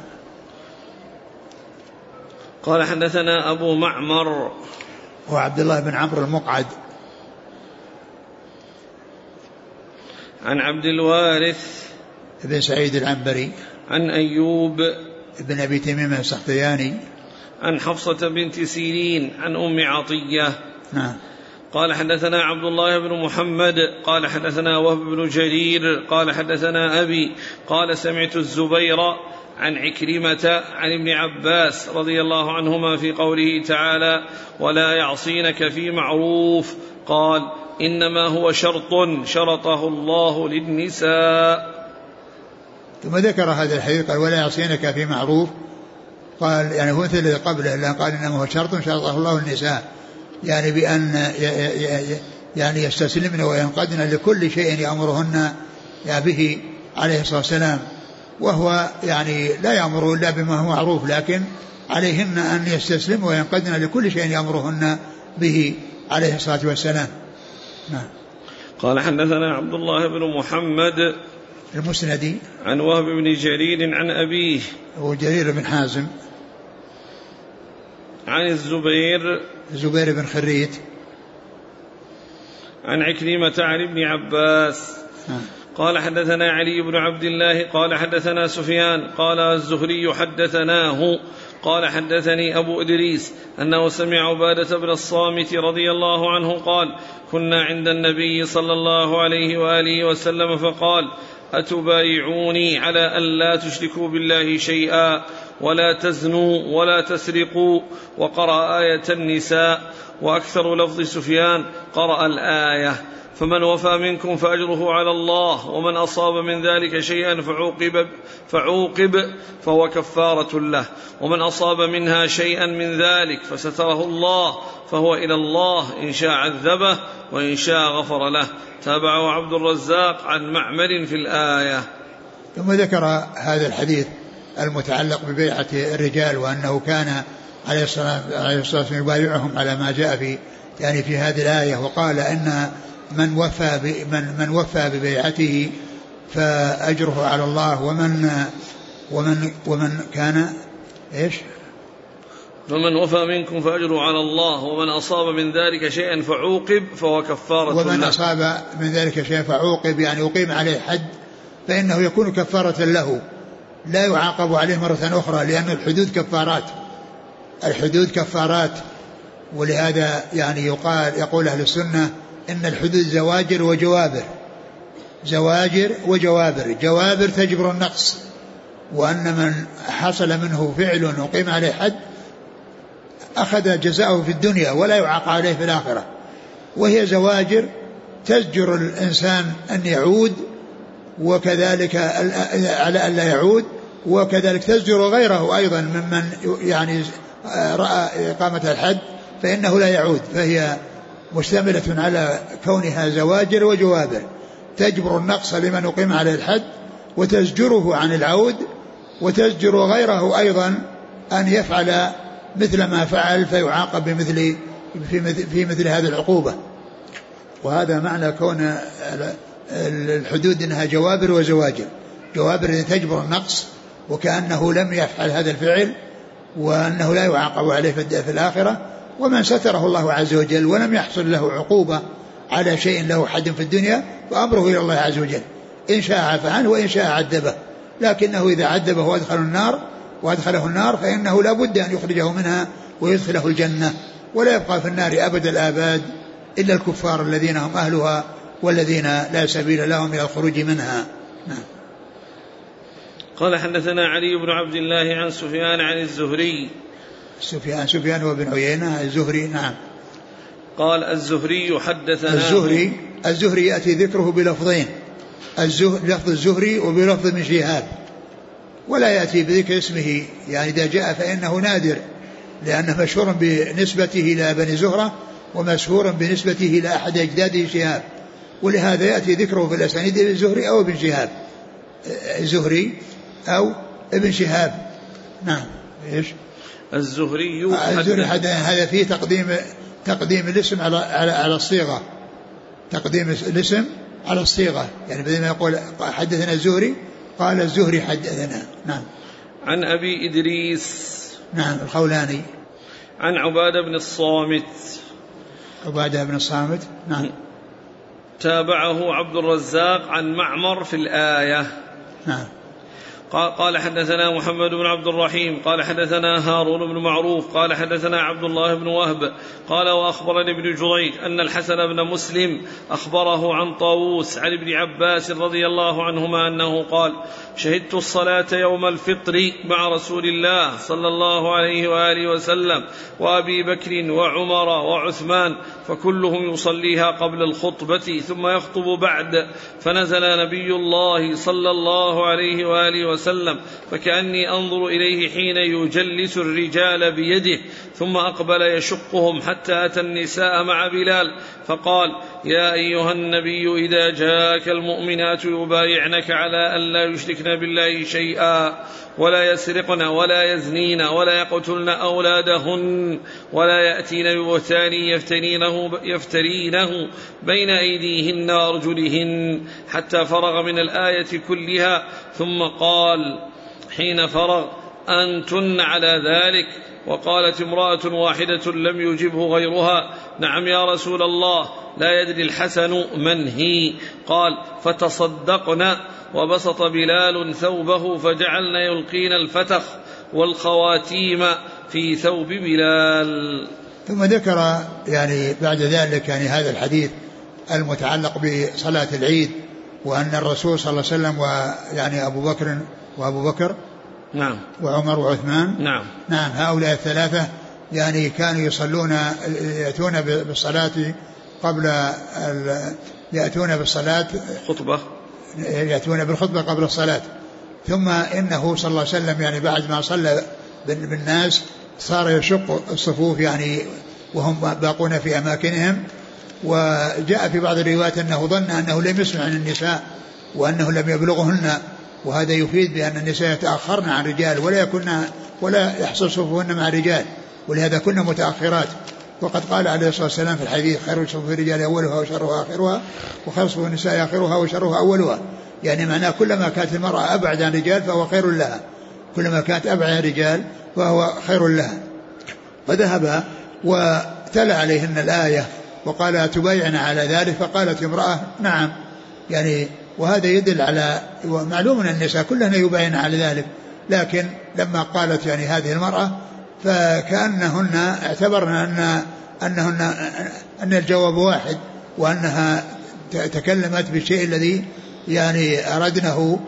قال حدثنا أبو معمر وعبد الله بن عمرو المقعد عن عبد الوارث بن سعيد العنبري عن أيوب بن أبي تميم السختياني عن حفصة بنت سيرين عن أم عطية. نعم. قال حدثنا عبد الله بن محمد قال حدثنا وهب بن جرير قال حدثنا أبي قال سمعت الزبير عن عكرمة عن ابن عباس رضي الله عنهما في قوله تعالى ولا يعصينك في معروف، قال إنما هو شرط شرطه الله للنساء. ثم ذكر هذا الحديث قال ولا يعصينك في معروف، قال يعني هو مثل الذي قبله، لأن قال إنما هو شرط شرطه الله للنساء، يعني بأن يعني يستسلمن وينقدن لكل شيء يأمرهن به عليه الصلاة والسلام، وهو يعني لا يأمر إلا بما هو معروف، لكن عليهن أن يستسلمن وينقدن لكل شيء يأمرهن به عليه الصلاة والسلام. نعم. قال حدثنا عبد الله بن محمد المسندي عن وهب بن جرير عن أبيه وجرير بن حازم عن الزبير بن خريت عن عكرمة عن ابن عباس قال حدثنا علي بن عبد الله قال حدثنا سفيان قال الزهري حدثناه قال حدثني أبو إدريس أنه سمع عبادة بن الصامت رضي الله عنه قال كنا عند النبي صلى الله عليه وآله وسلم فقال أتبايعوني على أن لا تشركوا بالله شيئا ولا تزنوا ولا تسرقوا، وقرأ آية النساء، وأكثر لفظ سفيان قرأ الآية فمن وفى منكم فأجره على الله، ومن أصاب من ذلك شيئا فعوقب فهو كفارة له، ومن أصاب منها شيئا من ذلك فستره الله فهو إلى الله إن شاء عذبه وإن شاء غفر له. تابعه عبد الرزاق عن معمر في الآية. ثم ذكر هذا الحديث المتعلق ببيعة الرجال، وأنه كان عليه الصلاة والسلام يبايعهم على ما جاء في يعني في هذه الآية، وقال إن من وفى ببيعته فأجره على الله، ومن كان إيش؟ فمن وفى منكم فأجره على الله، ومن أصاب من ذلك شيئا فعوقب فهو كفارة له. ومن أصاب من ذلك شيئا فعوقب يعني أقيم عليه حد فإنه يكون كفارة له، لا يعاقب عليه مرة أخرى، لأن الحدود كفارات. ولهذا يعني يقول أهل السنة إن الحدود زواجر وجوابر. جوابر تجبر النقص، وأن من حصل منه فعل وقيم عليه حد أخذ جزاءه في الدنيا ولا يعاقب عليه في الآخرة. وهي زواجر تزجر الإنسان أن يعود، وكذلك على أن لا يعود، وكذلك تزجر غيره أيضا ممن يعني رأى إقامة الحد فإنه لا يعود. فهي مشتملة على كونها زواجر وجوابر، تجبر النقص لمن أقيم عليه الحد، وتزجره عن العود، وتزجر غيره أيضا أن يفعل مثل ما فعل فيعاقب في مثل هذه العقوبة. وهذا معنى كون الحدود إنها جوابر وزواجر. جوابر تجبر النقص وكأنه لم يفعل هذا الفعل، وأنه لا يعاقب عليه في الآخرة. ومن ستره الله عز وجل ولم يحصل له عقوبة على شيء له حد في الدنيا فأمره إلى الله عز وجل، إن شاء عفى عنه وإن شاء عذبه. لكنه إذا عذبه وأدخله النار فإنه لا بد أن يخرجه منها ويدخله الجنة، ولا يبقى في النار أبد الآباد إلا الكفار الذين هم أهلها والذين لا سبيل لهم إلى الخروج منها. نعم. قال حدثنا علي بن عبد الله عن سفيان عن الزهري. سفيان وابن عيينة الزهري. نعم. قال الزهري حدثنا. الزهري يأتي ذكره بلفظين، لفظ الزهري وبلفظ من شهاب، ولا يأتي بذكر اسمه، يعني إذا جاء فإنه نادر، لأنه مشهور بنسبته إلى بني زهرة ومشهور بنسبته إلى أحد أجداده شهاب، ولهذا يأتي ذكره في الأسانيد الزهري أو ابن شهاب، الزهري أو ابن شهاب. نعم. إيش الزهري هذا فيه تقديم الاسم على الصيغة، تقديم الاسم على الصيغة، يعني بدل ما يقول حدثنا الزهري قال الزهري حدثنا. نعم. عن أبي إدريس. نعم الخولاني. عن عبادة بن الصامت. نعم. تابعه عبد الرزاق عن معمر في الآية. نعم. قال حدثنا محمد بن عبد الرحيم قال حدثنا هارون بن معروف قال حدثنا عبد الله بن وهب قال وأخبرني ابن جريج أن الحسن بن مسلم أخبره عن طاووس عن ابن عباس رضي الله عنهما أنه قال شهدت الصلاة يوم الفطر مع رسول الله صلى الله عليه وآله وسلم وأبي بكر وعمر وعثمان فكلهم يصليها قبل الخطبة ثم يخطب بعد، فنزل نبي الله صلى الله عليه وآله وسلم فكأني أنظر إليه حين يجلس الرجال بيده، ثم أقبل يشقهم حتى أتى النساء مع بلال فقال يا أيها النبي إذا جاءك المؤمنات يبايعنك على أن لا يشركن بالله شيئا ولا يسرقن ولا يزنين ولا يقتلن أولادهن ولا يأتين ببهتان يفترينه بين أيديهن وأرجلهن حتى فرغ من الآية كلها، ثم قال حين فرغ أنتن على ذلك؟ وقالت امرأة واحدة لم يجبه غيرها نعم يا رسول الله لا يدري الحسن من هي. قال فتصدقنا، وبسط بلال ثوبه فجعلنا يلقين الفتخ والخواتيم في ثوب بلال. ثم ذكر يعني بعد ذلك يعني هذا الحديث المتعلق بصلاة العيد، وأن الرسول صلى الله عليه وسلم ويعني أبو بكر نعم وعمر وعثمان نعم هؤلاء الثلاثة يعني كانوا يأتون بالصلاة يأتون بالخطبة قبل الصلاة. ثم إنه صلى الله عليه وسلم يعني بعد ما صلى بالناس صار يشق الصفوف يعني وهم باقون في أماكنهم، وجاء في بعض الروايات أنه ظن أنه لم يسمع عن النساء وأنه لم يبلغهن وهذا يفيد بأن النساء يتأخرن عن الرجال ولا يحصل صفوهن مع الرجال، ولهذا كنا متأخرات. وقد قال عليه الصلاة والسلام في الحديث: خير صفوف الرجال أولها وشرها آخرها، وخير صفوف النساء آخرها وشرها أولها. يعني معناه كلما كانت المرأة أبعد عن الرجال فهو خير لها، كلما كانت أبعد عن الرجال فهو خير لها. فذهب وتلا عليهن الآية وقال: تبايعن على ذلك؟ فقالت امرأة: نعم. يعني وهذا يدل على، ومعلوم أن النساء كلهن يبايعن على ذلك، لكن لما قالت يعني هذه المرأة فكأنهن اعتبرنا أن الجواب واحد، وأنها تكلمت بالشيء الذي يعني أردنه.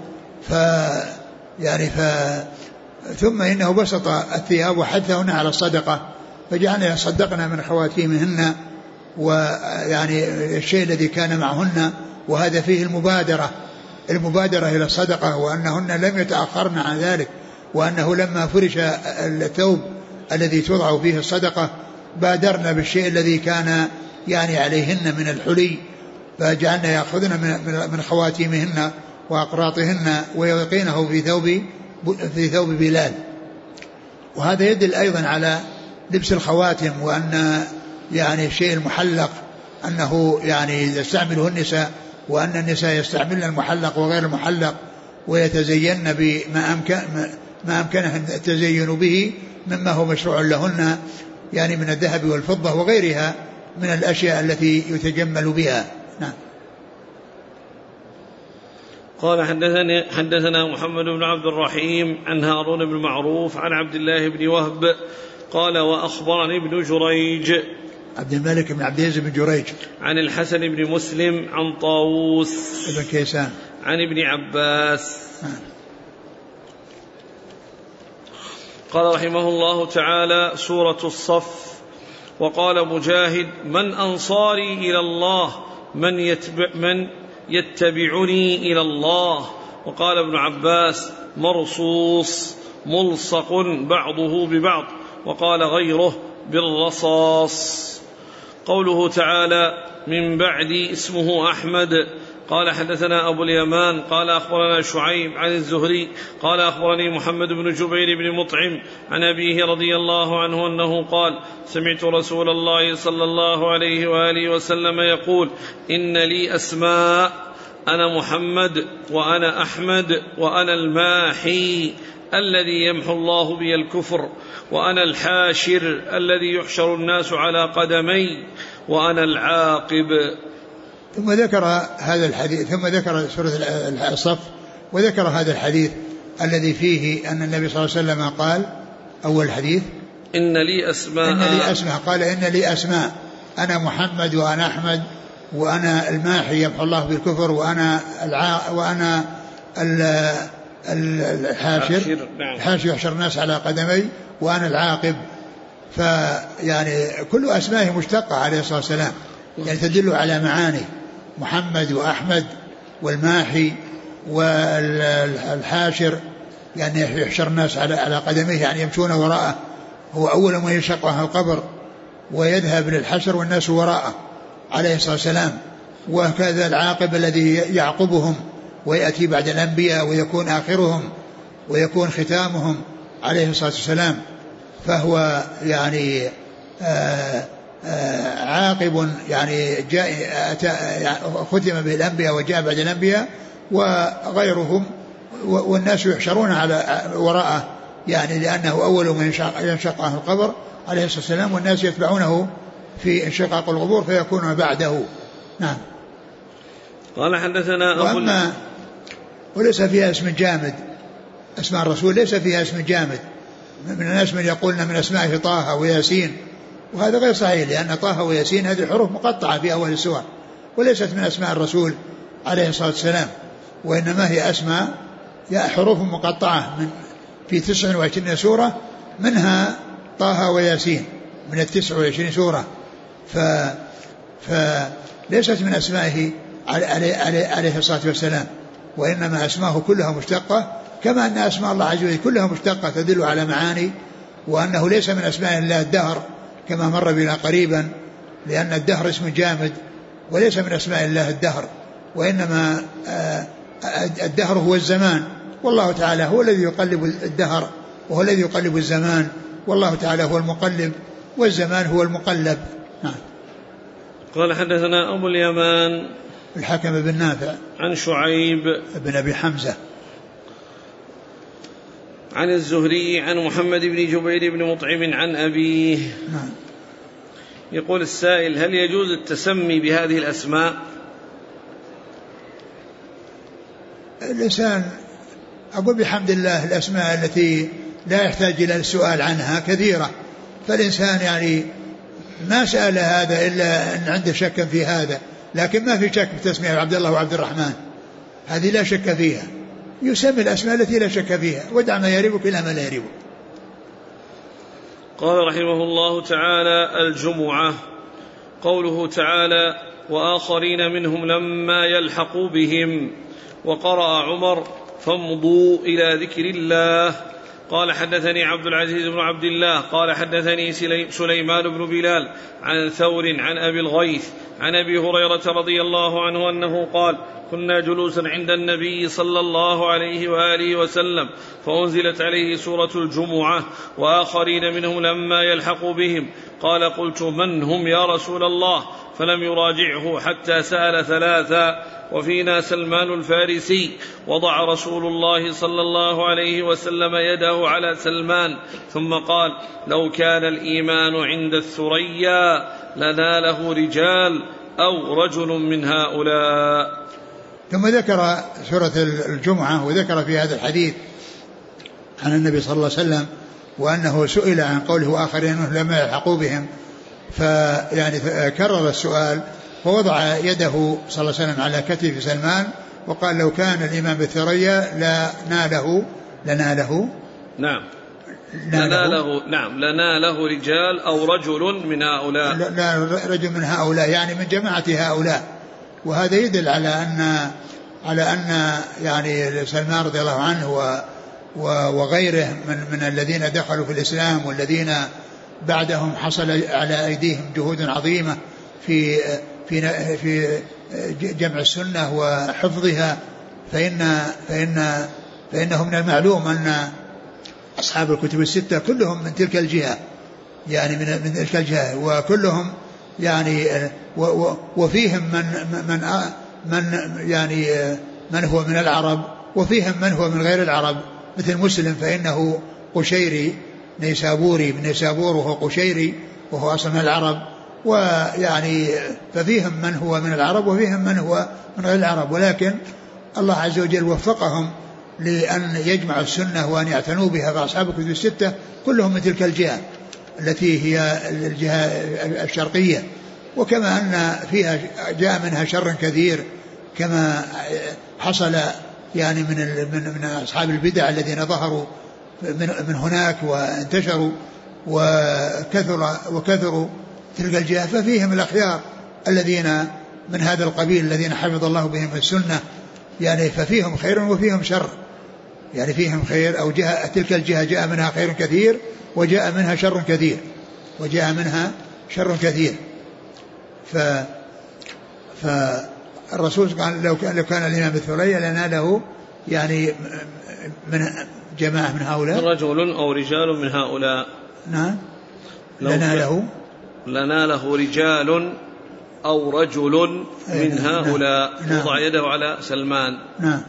ثم إنه بسط الثياب وحثهن على الصدقة، فجعلنا يصدقنا من خواتيمهن، ويعني الشيء الذي كان معهن، وهذا فيه المبادرة إلى الصدقة، وأنهن لم يتأخرن عن ذلك، وأنه لما فرش الثوب الذي توضع فيه الصدقة بادرنا بالشيء الذي كان يعني عليهن من الحلي، فجعلنا يأخذن من خواتيمهن وأقراطهن ويلقينه في ثوب بلال. وهذا يدل أيضا على لبس الخواتم، وأن يعني الشيء المحلق أنه يعني يستعمله النساء، وأن النساء يستعملن المحلق وغير المحلق، ويتزين بما أمكنهن التزين به مما هو مشروع لهن، يعني من الذهب والفضة وغيرها من الأشياء التي يتجمل بها. نعم. قال: حدثنا محمد بن عبد الرحيم عن هارون بن معروف عن عبد الله بن وهب قال: وأخبرني ابن جريج عبد الملك بن عبد العزيز بن جريج عن الحسن بن مسلم عن طاووس بن كيسان عن ابن عباس قال رحمه الله تعالى: سورة الصف. وقال مجاهد: من أنصاري إلى الله؟ من يتبعني إلى الله؟ وقال ابن عباس: مرصوص ملصق بعضه ببعض. وقال غيره: بالرصاص. قوله تعالى: من بعد اسمه أحمد. قال: حدثنا أبو اليمان قال: أخبرنا شعيب عن الزهري قال: أخبرني محمد بن جبير بن مطعم عن أبيه رضي الله عنه أنه قال: سمعت رسول الله صلى الله عليه وآله وسلم يقول: إن لي أسماء، أنا محمد وأنا أحمد وأنا الماحي الذي يمحو الله بي الكفر، وأنا الحاشر الذي يحشر الناس على قدمي، وأنا العاقب. ثم ذكر هذا الحديث، ثم ذكر سورة الصف، وذكر هذا الحديث الذي فيه أن النبي صلى الله عليه وسلم قال: أول الحديث: إن لي أسماء. قال: إن لي أسماء، أنا محمد وأنا أحمد وأنا الماحي يمحو الله بالكفر، وأنا الحاشر يحشر الناس على قدمي، وأنا العاقب. فيعني كل أسمائه مشتقة عليه الصلاة والسلام، يعني تدل على معاني: محمد وأحمد والماحي والحاشر، يعني يحشر الناس على قدميه، يعني يمشون وراءه، هو أول ما يشق عنه القبر ويذهب للحشر والناس وراءه عليه الصلاة والسلام. وكذا العاقب الذي يعقبهم ويأتي بعد الأنبياء ويكون آخرهم ويكون ختامهم عليه الصلاة والسلام، فهو يعني عاقب، يعني جاء ختم به الأنبياء وجاء بعد الأنبياء وغيرهم، والناس يحشرون على وراءه، يعني لأنه أول من ينشق عنه القبر عليه الصلاة والسلام، والناس يتبعونه في انشقاق القبور فيكون بعده. نعم. قال: حدثنا وليس فيها اسم جامد، اسماء الرسول ليس فيها اسم جامد. من الناس من يقولنا من أسمائه طه وياسين، وهذا غير صحيح، لأن طه وياسين هذه الحروف مقطعة في أول السور، وليست من أسماء الرسول عليه الصلاة والسلام، وإنما هي أسماء حروف مقطعة في 29 سورة، منها طه وياسين من 29 سورة، فليست من أسمائه عليه الصلاة والسلام، وإنما أسماءه كلها مشتقة، كما أن أسماء الله عز وجل كلها مشتقة تدل على معاني، وأنه ليس من أسماء الله الدهر كما مر بنا قريبا، لأن الدهر اسم جامد وليس من أسماء الله الدهر، وإنما الدهر هو الزمان، والله تعالى هو الذي يقلب الدهر وهو الذي يقلب الزمان، والله تعالى هو المقلب والزمان هو المقلب. نعم. قال حدثنا أبو اليمان الحكم بن نافع عن شعيب بن أبي حمزة عن الزهري عن محمد بن جبير بن مطعم عن أبيه. نعم. يقول السائل: هل يجوز التسمي بهذه الأسماء؟ الإنسان أقول بحمد الله الأسماء التي لا يحتاج إلى السؤال عنها كثيرة، فالإنسان يعني ما سأل هذا إلا أن عنده شك في هذا، لكن ما في شك بتسمية عبد الله وعبد الرحمن، هذه لا شك فيها، يسمي الأسماء التي لا شك فيها، ودع ما يريبك إلى ما لا يريبك. قال رحمه الله تعالى: الجمعة. قوله تعالى: وآخرين منهم لما يلحقوا بهم. وقرأ عمر: فامضوا إلى ذكر الله. قال حدثني عبد العزيز بن عبد الله قال حدثني سليمان بن بلال عن ثور عن أبي الغيث عن أبي هريرة رضي الله عنه أنه قال: كنا جلوسا عند النبي صلى الله عليه وآله وسلم فأنزلت عليه سورة الجمعة: وآخرين منهم لما يلحقوا بهم. قال: قلت: من هم يا رسول الله؟ فلم يراجعه حتى سأل ثلاثا: وفينا سلمان الفارسي. وضع رسول الله صلى الله عليه وسلم يده على سلمان ثم قال: لو كان الإيمان عند الثريا لناله رجال أو رجل من هؤلاء. ثم ذكر سورة الجمعة وذكر في هذا الحديث عن النبي صلى الله عليه وسلم وأنه سئل عن قوله وآخرين لما يلحقوا بهم، فيعني كرر السؤال ووضع يده صلى الله عليه وسلم على كتف سلمان وقال: لو كان الإيمان بالثريا لناله لناله رجال أو رجل من هؤلاء. لا رجل من هؤلاء يعني من جماعة هؤلاء. وهذا يدل على أن يعني سلمان رضي الله عنه وغيره من الذين دخلوا في الإسلام والذين بعدهم حصل على أيديهم جهود عظيمة في جمع السنة وحفظها، فإنه من المعلوم أن أصحاب الكتب الستة كلهم من تلك الجهة، يعني من تلك الجهة، وكلهم يعني وفيهم من هو من العرب، وفيهم من هو من غير العرب، مثل مسلم فإنه قشيري نيسابوري من نيسابور وهو قشيري وهو أصلا من العرب، ويعني ففيهم من هو من العرب وفيهم من هو من غير العرب، ولكن الله عز وجل وفقهم لأن يجمعوا السنة وأن يعتنوا بها. فأصحاب الكتب الستة كلهم من تلك الجهة التي هي الجهة الشرقية، وكما أن فيها جاء منها شر كثير كما حصل يعني من أصحاب البدع الذين ظهروا من هناك وانتشروا وكثروا تلك الجهة، ففيهم الأخيار الذين من هذا القبيل الذين حفظ الله بهم السنة، يعني ففيهم خير وفيهم شر، يعني فيهم خير أو جهة تلك الجهة جاء منها خير كثير وجاء منها شر كثير فالرسول قال: لو كان الإمام بالثريا لناله يعني من جماعة من هؤلاء رجل أو رجال من هؤلاء. نعم. لناله رجال أو رجل من هؤلاء. نعم. وضع يده على سلمان. نعم.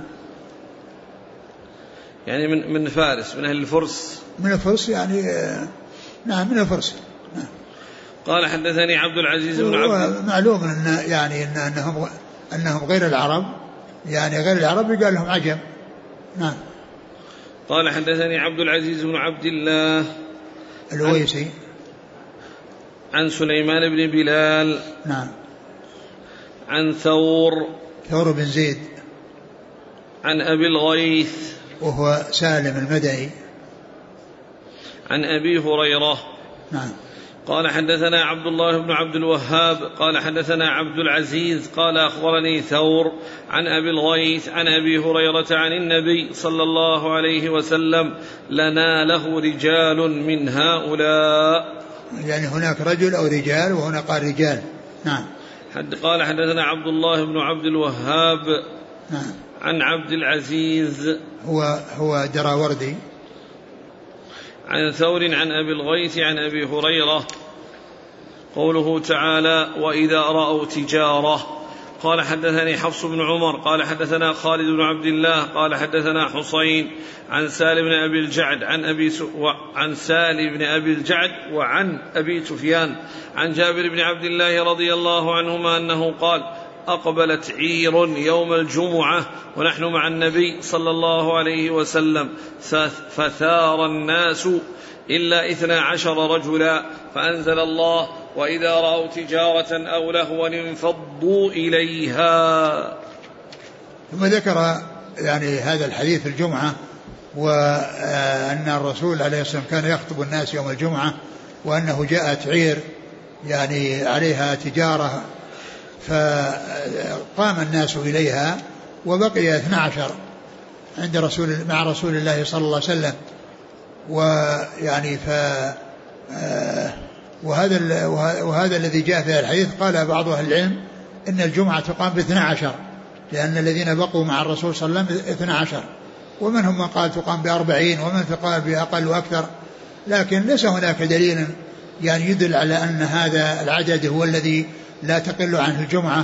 يعني من فارس، من أهل الفرس. من الفرس يعني نعم من الفرس. نعم. قال حدثني عبد العزيز بن عبد. معلوم أن يعني أنهم غير العرب، يعني غير العرب يقال لهم عجم. نعم. قال حدثني عبد العزيز بن عبد الله الويسي عن سليمان بن بلال. نعم. عن ثور بن زيد عن أبي الغيث وهو سالم المدني عن أبي هريرة. نعم. قال حدثنا عبد الله بن عبد الوهاب قال حدثنا عبد العزيز قال أخبرني ثور عن أبي الغيث عن أبي هريرة عن النبي صلى الله عليه وسلم: لناله رجال من هؤلاء. يعني هناك رجل أو رجال وهنا قال رجال. نعم. قال حدثنا عبد الله بن عبد الوهاب. نعم. عن عبد العزيز هو دراوردي عن ثور عن أبي الغيث عن أبي هريرة. قوله تعالى وإذا رأوا تجارة. قال حدثني حفص بن عمر قال حدثنا خالد بن عبد الله قال حدثنا حسين عن سالم بن أبي الجعد عن سالم بن أبي الجعد وعن أبي سفيان عن جابر بن عبد الله رضي الله عنهما أنه قال أقبلت عير يوم الجمعة ونحن مع النبي صلى الله عليه وسلم فثار الناس إلا 12 رجلا فأنزل الله وإذا رأوا تجارة أو لهوا انفضوا إليها. ثم ذكر يعني هذا الحديث الجمعة وأن الرسول عليه الصلاة والسلام كان يخطب الناس يوم الجمعة وأنه جاءت عير يعني عليها تجارة فقام الناس إليها وبقي 12 عند مع رسول الله صلى الله عليه وسلم. ويعني وهذا الذي جاء في الحديث قال بعض أهل العلم إن الجمعة تقام ب12 لأن الذين بقوا مع الرسول صلى الله عليه وسلم 12 ومنهم من قال تقام ب40 ومن قال بأقل وأكثر لكن ليس هناك دليل يعني يدل على أن هذا العدد هو الذي لا تقل عنه الجمعة.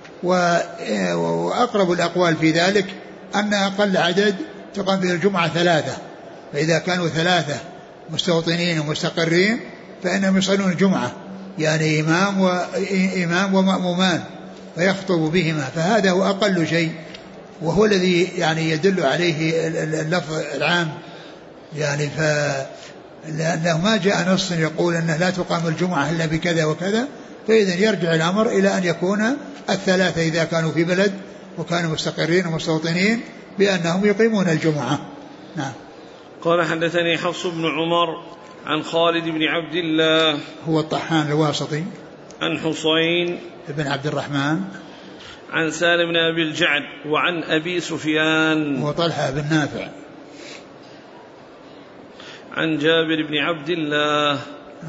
وأقرب الأقوال في ذلك أن أقل عدد تقام به الجمعة 3 فإذا كانوا 3 مستوطنين ومستقرين فإنهم يصلون الجمعة يعني إمام ومأمومان فيخطب بهما فهذا هو أقل شيء وهو الذي يعني يدل عليه اللفظ العام يعني لأنه ما جاء نص يقول أنه لا تقام الجمعة إلا بكذا وكذا فإذا يرجع الأمر إلى أن يكون 3 إذا كانوا في بلد وكانوا مستقرين ومستوطنين بأنهم يقيمون الجمعة. نعم. قال حدثني حفص بن عمر عن خالد بن عبد الله هو الطحان الواسطي عن حسين بن عبد الرحمن عن سالم بن أبي الجعد وعن أبي سفيان وطلحة بن نافع عن جابر بن عبد الله.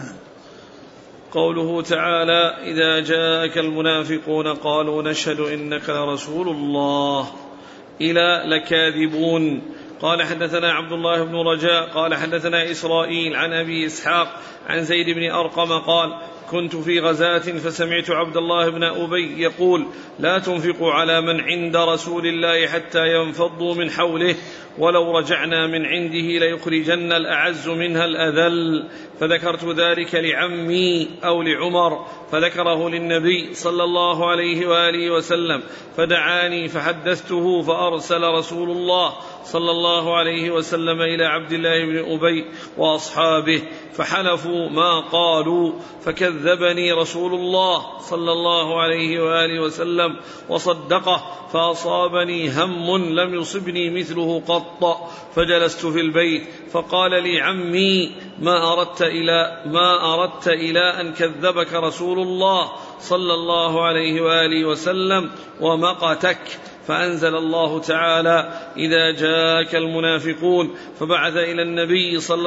قوله تعالى إذا جاءك المنافقون قالوا نشهد إنك لرسول الله إلى لكاذبون. قال حدثنا عبد الله بن رجاء قال حدثنا إسرائيل عن أبي إسحاق عن زيد بن أرقم قال كنت في غزاة فسمعت عبد الله بن أبي يقول لا تنفقوا على من عند رسول الله حتى ينفضوا من حوله ولو رجعنا من عنده ليخرجن الأعز منها الأذل. فذكرت ذلك لعمي أو لعمر فذكره للنبي صلى الله عليه وآله وسلم فدعاني فحدثته فأرسل رسول الله صلى الله عليه وسلم إلى عبد الله بن أبي وأصحابه فحلفوا ما قالوا فكذبني رسول الله صلى الله عليه وآله وسلم وصدقه فأصابني هم لم يصبني مثله قط فجلست في البيت فقال لي عمي ما أردت إلى أن كذبك رسول الله صلى الله عليه وآله وسلم ومقتك. فأنزل الله تعالى إذا جاءك المنافقون فبعث إلي النبي صلى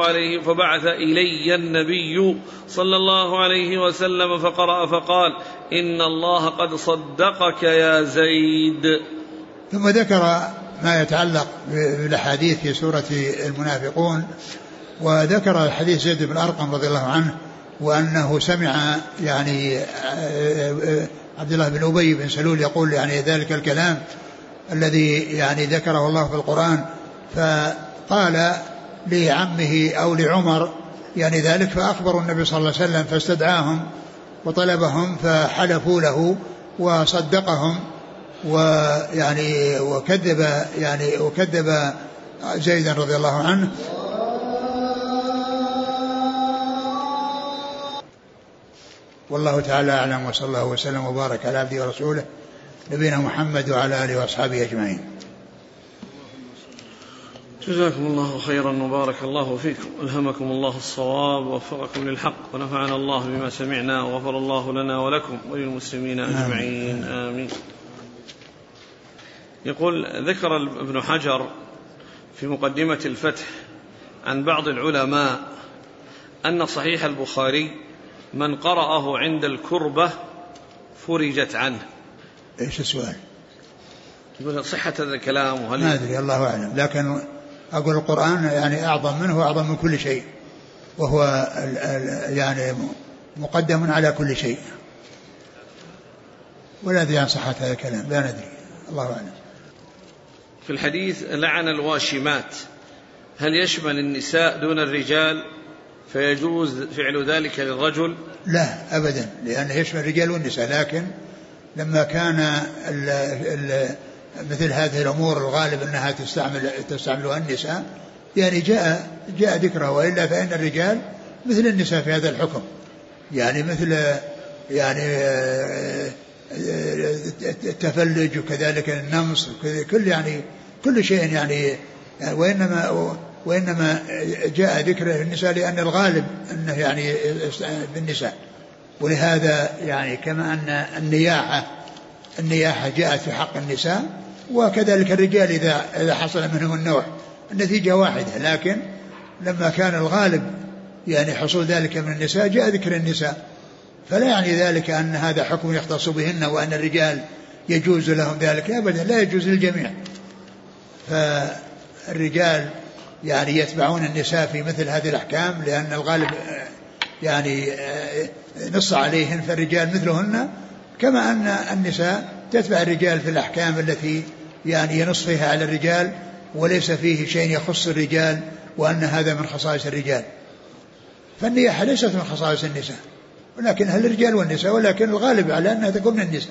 الله عليه وسلم فقرأ فقال إن الله قد صدقك يا زيد. ثم ذكر ما يتعلق بالأحاديث في سورة المنافقون وذكر حديث زيد بن أرقم رضي الله عنه وأنه سمع يعني عبد الله بن أبي بن سلول يقول يعني ذلك الكلام الذي يعني ذكره الله في القرآن فقال لعمه أو لعمر يعني ذلك فأخبروا النبي صلى الله عليه وسلم فاستدعاهم وطلبهم فحلفوا له وصدقهم ويعني وكذب زيدا رضي الله عنه. والله تعالى أعلم وصلى الله وسلم وبارك على عبده ورسوله نبينا محمد وعلى آله وأصحابه أجمعين. جزاكم الله خيرا وبارك الله فيكم ألهمكم الله الصواب ووفقكم للحق ونفعنا الله بما سمعنا وغفر الله لنا ولكم وللمسلمين أجمعين آمين. يقول ذكر ابن حجر في مقدمة الفتح عن بعض العلماء أن صحيح البخاري من قرأه عند الكربة فرجت عنه. إيش السؤال؟ يقول صحة هذا الكلام وهل ما أدري الله أعلم، لكن أقول القرآن يعني أعظم منه وأعظم من كل شيء، وهو يعني مقدم على كل شيء، ولا أدري عن صحة هذا الكلام، لا ندري الله أعلم. في الحديث لعن الواشمات، هل يشمل النساء دون الرجال فيجوز فعل ذلك للرجل؟ لا أبدا، لأنه يشمل الرجال والنساء، لكن لما كان مثل هذه الأمور الغالب أنها تستعملها النساء يعني جاء ذكره، وإلا فإن الرجال مثل النساء في هذا الحكم، يعني مثل يعني التفلج وكذلك النمص كل شيء يعني وإنما جاء ذكر النساء لأن الغالب أنه يعني بالنساء. ولهذا يعني كما أن النياحة جاءت في حق النساء، وكذلك الرجال إذا حصل منهم النوح النتيجة واحدة، لكن لما كان الغالب يعني حصول ذلك من النساء جاء ذكر النساء، فلا يعني ذلك أن هذا حكم يختص بهن وأن الرجال يجوز لهم ذلك، أبدا لا يجوز للجميع. فالرجال يعني يتبعون النساء في مثل هذه الأحكام لأن الغالب يعني نص عليهن، فالرجال مثلهن، كما أن النساء تتبع الرجال في الأحكام التي يعني ينص فيها على الرجال وليس فيه شيء يخص الرجال وأن هذا من خصائص الرجال. فالنياحة ليست من خصائص النساء، ولكن هل الرجال والنساء، ولكن الغالب على أنها تكون من النساء.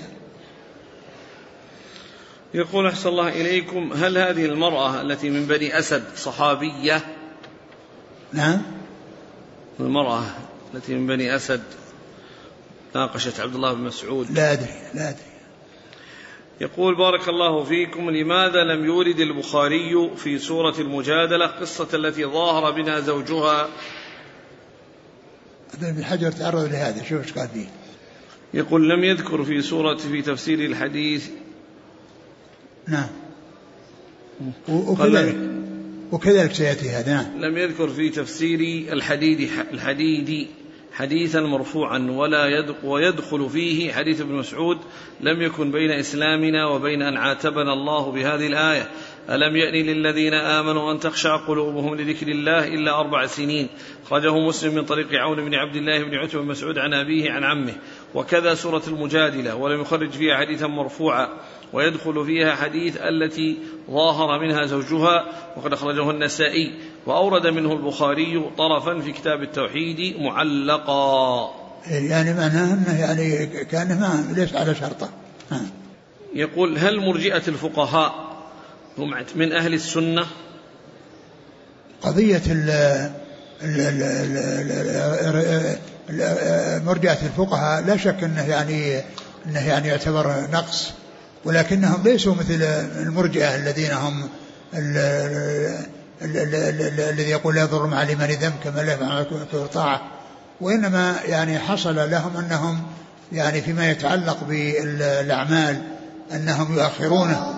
يقول أحسن الله إليكم، هل هذه المرأة التي من بني أسد صحابية؟ نعم، المرأة التي من بني أسد ناقشت عبد الله بن مسعود. لا أدري. يقول بارك الله فيكم، لماذا لم يورد البخاري في سورة المجادلة قصة التي ظاهر بنا زوجها؟ ابن حجر تعرض لهذا، شوف ايش قال فيه. يقول لم يذكر في تفسير الحديث. نعم، وكذلك سيأتي هذا. نعم، لم يذكر في تفسير الحديد حديثا مرفوعا ويدخل فيه حديث ابن مسعود: لم يكن بين إسلامنا وبين أن عاتبنا الله بهذه الآية ألم يأن للذين آمنوا أن تخشع قلوبهم لذكر الله إلا 4 سنين. خرجه مسلم من طريق عون بن عبد الله بن عتبة بن مسعود عن أبيه عن عمه. وكذا سورة المجادلة، ولم يخرج فيها حديثا مرفوعا، ويدخل فيها حديث التي ظاهر منها زوجها، وقد أخرجه النسائي، وأورد منه البخاري طرفا في كتاب التوحيد معلقا. يعني معناه أنه يعني كان ما ليس على شرطه. يقول هل مرجئة الفقهاء هم من أهل السنة؟ قضية مرجئة الفقهاء لا شك أنه يعني يعتبر نقص، ولكنهم ليسوا مثل المرجئة الذين هم الذي يقول لا يضر مع الإيمان ذنب كما لا مع الطاعة، وإنما يعني حصل لهم أنهم يعني فيما يتعلق بالأعمال أنهم يؤخرونه